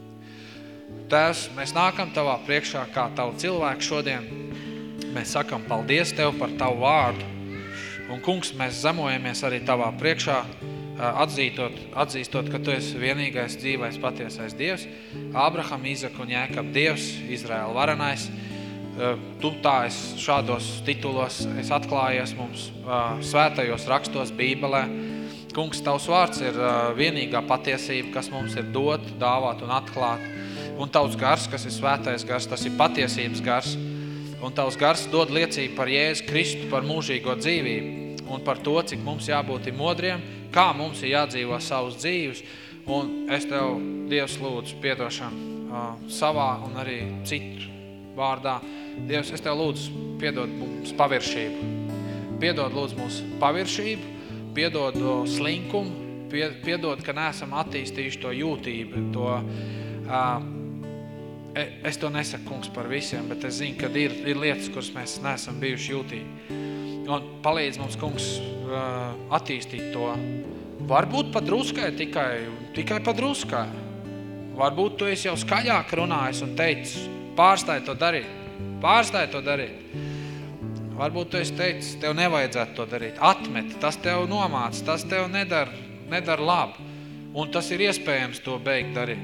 Tēvs, mēs nākam tavā priekšā kā tavu cilvēku šodien. Mēs sakam paldies tev par tavu vārdu. Un, kungs, mēs zemojamies arī tavā priekšā, atzītot, atzīstot, ka tu esi vienīgais dzīvais patiesais Dievs, Ābraham, Izaku un Jēkab Dievs, Izraēla varenais. Tu tā es šādos titulos es atklājies mums svētajos rakstos Bībelē. Kungs, tavs vārds ir vienīgā patiesība, kas mums ir dot, dāvāt un atklāt. Un tavs gars, kas ir svētais gars, tas ir patiesības gars. Un tavs gars dod liecību par Jēzu Kristu, par mūžīgo dzīvību un par to, cik mums jābūt modriem, kā mums ir jādzīvo savus dzīves. Un es tev, Dievs, lūdzu piedošanu uh, savā un arī citu vārdā. Dievs, es tev lūdzu piedod mums paviršību. Piedod, lūdzu, mums paviršību, piedod slinkumu, piedod, ka neesam attīstījuši to jūtību, to... Uh, Es to nesaku, kungs, par visiem, bet es zinu, ka ir, ir lietas, kuras mēs neesam bijuši jūtīgi. Un palīdz mums, kungs, attīstīt to. Varbūt pa druskai, tikai, tikai pa druskai. Varbūt tu esi jau skaļāk runājis un teicis, pārstāj to darīt, pārstāj to darīt. Varbūt tu esi teicis, tev nevajadzētu to darīt, atmet, tas tev nomāc, tas tev nedara, nedara labi. Un tas ir iespējams to beigt darīt.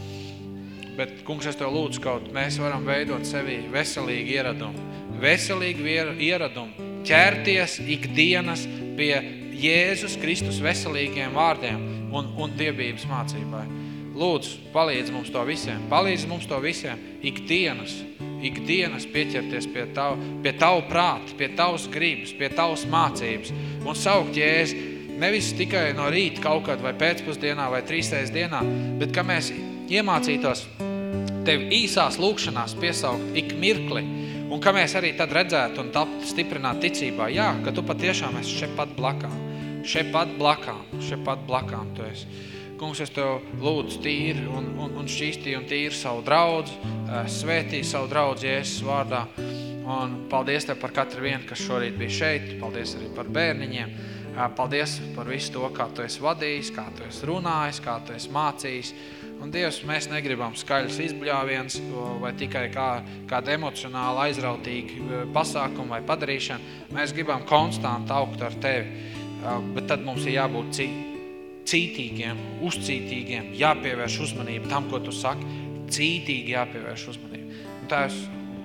Bet, kungs, es tev lūdzu kaut, mēs varam veidot sevī veselīgu ieradumu. Veselīgu ieradumu. Ķerties ikdienas pie Jēzus Kristus veselīgiem vārdiem un, un dievības mācībai. Lūdzu, palīdz mums to visiem. Palīdz mums to visiem ikdienas, ikdienas pieķerties pie tavu, pie tavu prāta, pie tavas gribas, pie tavas mācības un saukt Jēzu. Nevis tikai no rīta kaut kad vai pēcpusdienā vai trīsreiz dienā, bet ka mēs iemācītos tevi īsās lūkšanās piesaukt ik mirkli, un ka mēs arī tad redzētu un tapt stiprināt ticībā, jā, ka tu patiešām esi šeit pat blakām, šeit pat blakām, šeit pat blakām tu esi. Kungs, es tev lūdzu tīri un, un, un šķīstī un tīri savu draudzi, svētī savu draudzi Jēzus vārdā, un paldies tev par katru vienu, kas šorīt bija šeit, paldies arī par bērniņiem, paldies par visu to, kā tu esi vadījis, kā tu esi runājis, kā tu esi mācījis. Un Dievs, mēs negribam skaļus izbļāviens vai tikai kā, kādu emocionāli aizrautīgi pasākumu vai padarīšanu. Mēs gribam konstanti augt ar tevi, bet tad mums ir jābūt cītīgiem, uzcītīgiem, jāpievērš uzmanību tam, ko tu saki, cītīgi jāpievērš uzmanību. Un Tēvs,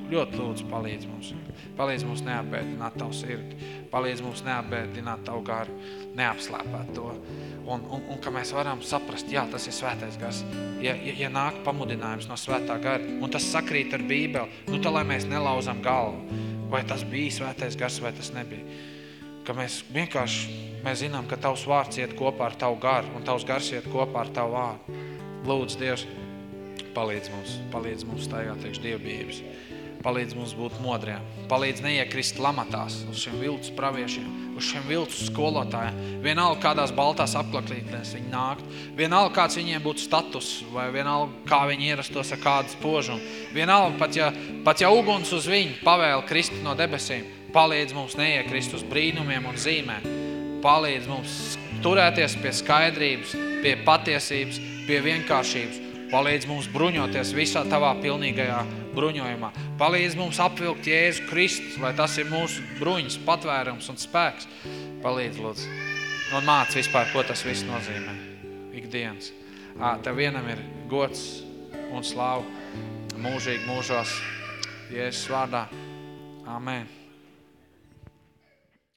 ļoti lūdzu palīdz mums. Palīdz mums neapbēdināt tavu sirdi. Palīdz mums neapbēdināt tavu garu, neapslēpēt to. Un, un, un ka mēs varam saprast, jā, tas ir svētais gars. Ja, ja, ja nāk pamudinājums no svētā gara, un tas sakrīt ar Bībeli, nu tā, lai mēs nelauzam galvu, vai tas bija svētais gars, vai tas nebija. Ka mēs vienkārši, mēs zinām, ka tavs vārds iet kopā ar tavu garu, un tavs gars iet kopā ar tavu vārdu. Lūdzu, Dievs, palīdz mums, palīdz mums staigāt iekš dievbijības. Palīdz mums būt modriem. Palīdz neiekrist lamatās uz šiem viltus praviešiem, uz šiem viltus skolotājiem. Vienalga kādās baltās aplaklītēs viņi nākt. Vienalga kāds viņiem būtu status, vai vienalga kā viņi ierastos ar kādu spožumu. Vienalga pat ja, pat ja uguns uz viņu pavēla krist no debesīm. Palīdz mums neiekrist uz brīnumiem un zīmēm. Palīdz mums turēties pie skaidrības, pie patiesības, pie vienkāršības. Palīdz mums bruņoties visā tavā pilnīgajā bruņojumā. Palīdz mums apvilkt Jēzu Kristus, lai tas ir mūsu bruņas, patvērums un spēks. Palīdz, lūdzu. Un māc vispār, ko tas viss nozīmē. Ikdienas. Tev vienam ir gods un slāvu mūžīgi mūžos. Jēzus vārdā. Amen.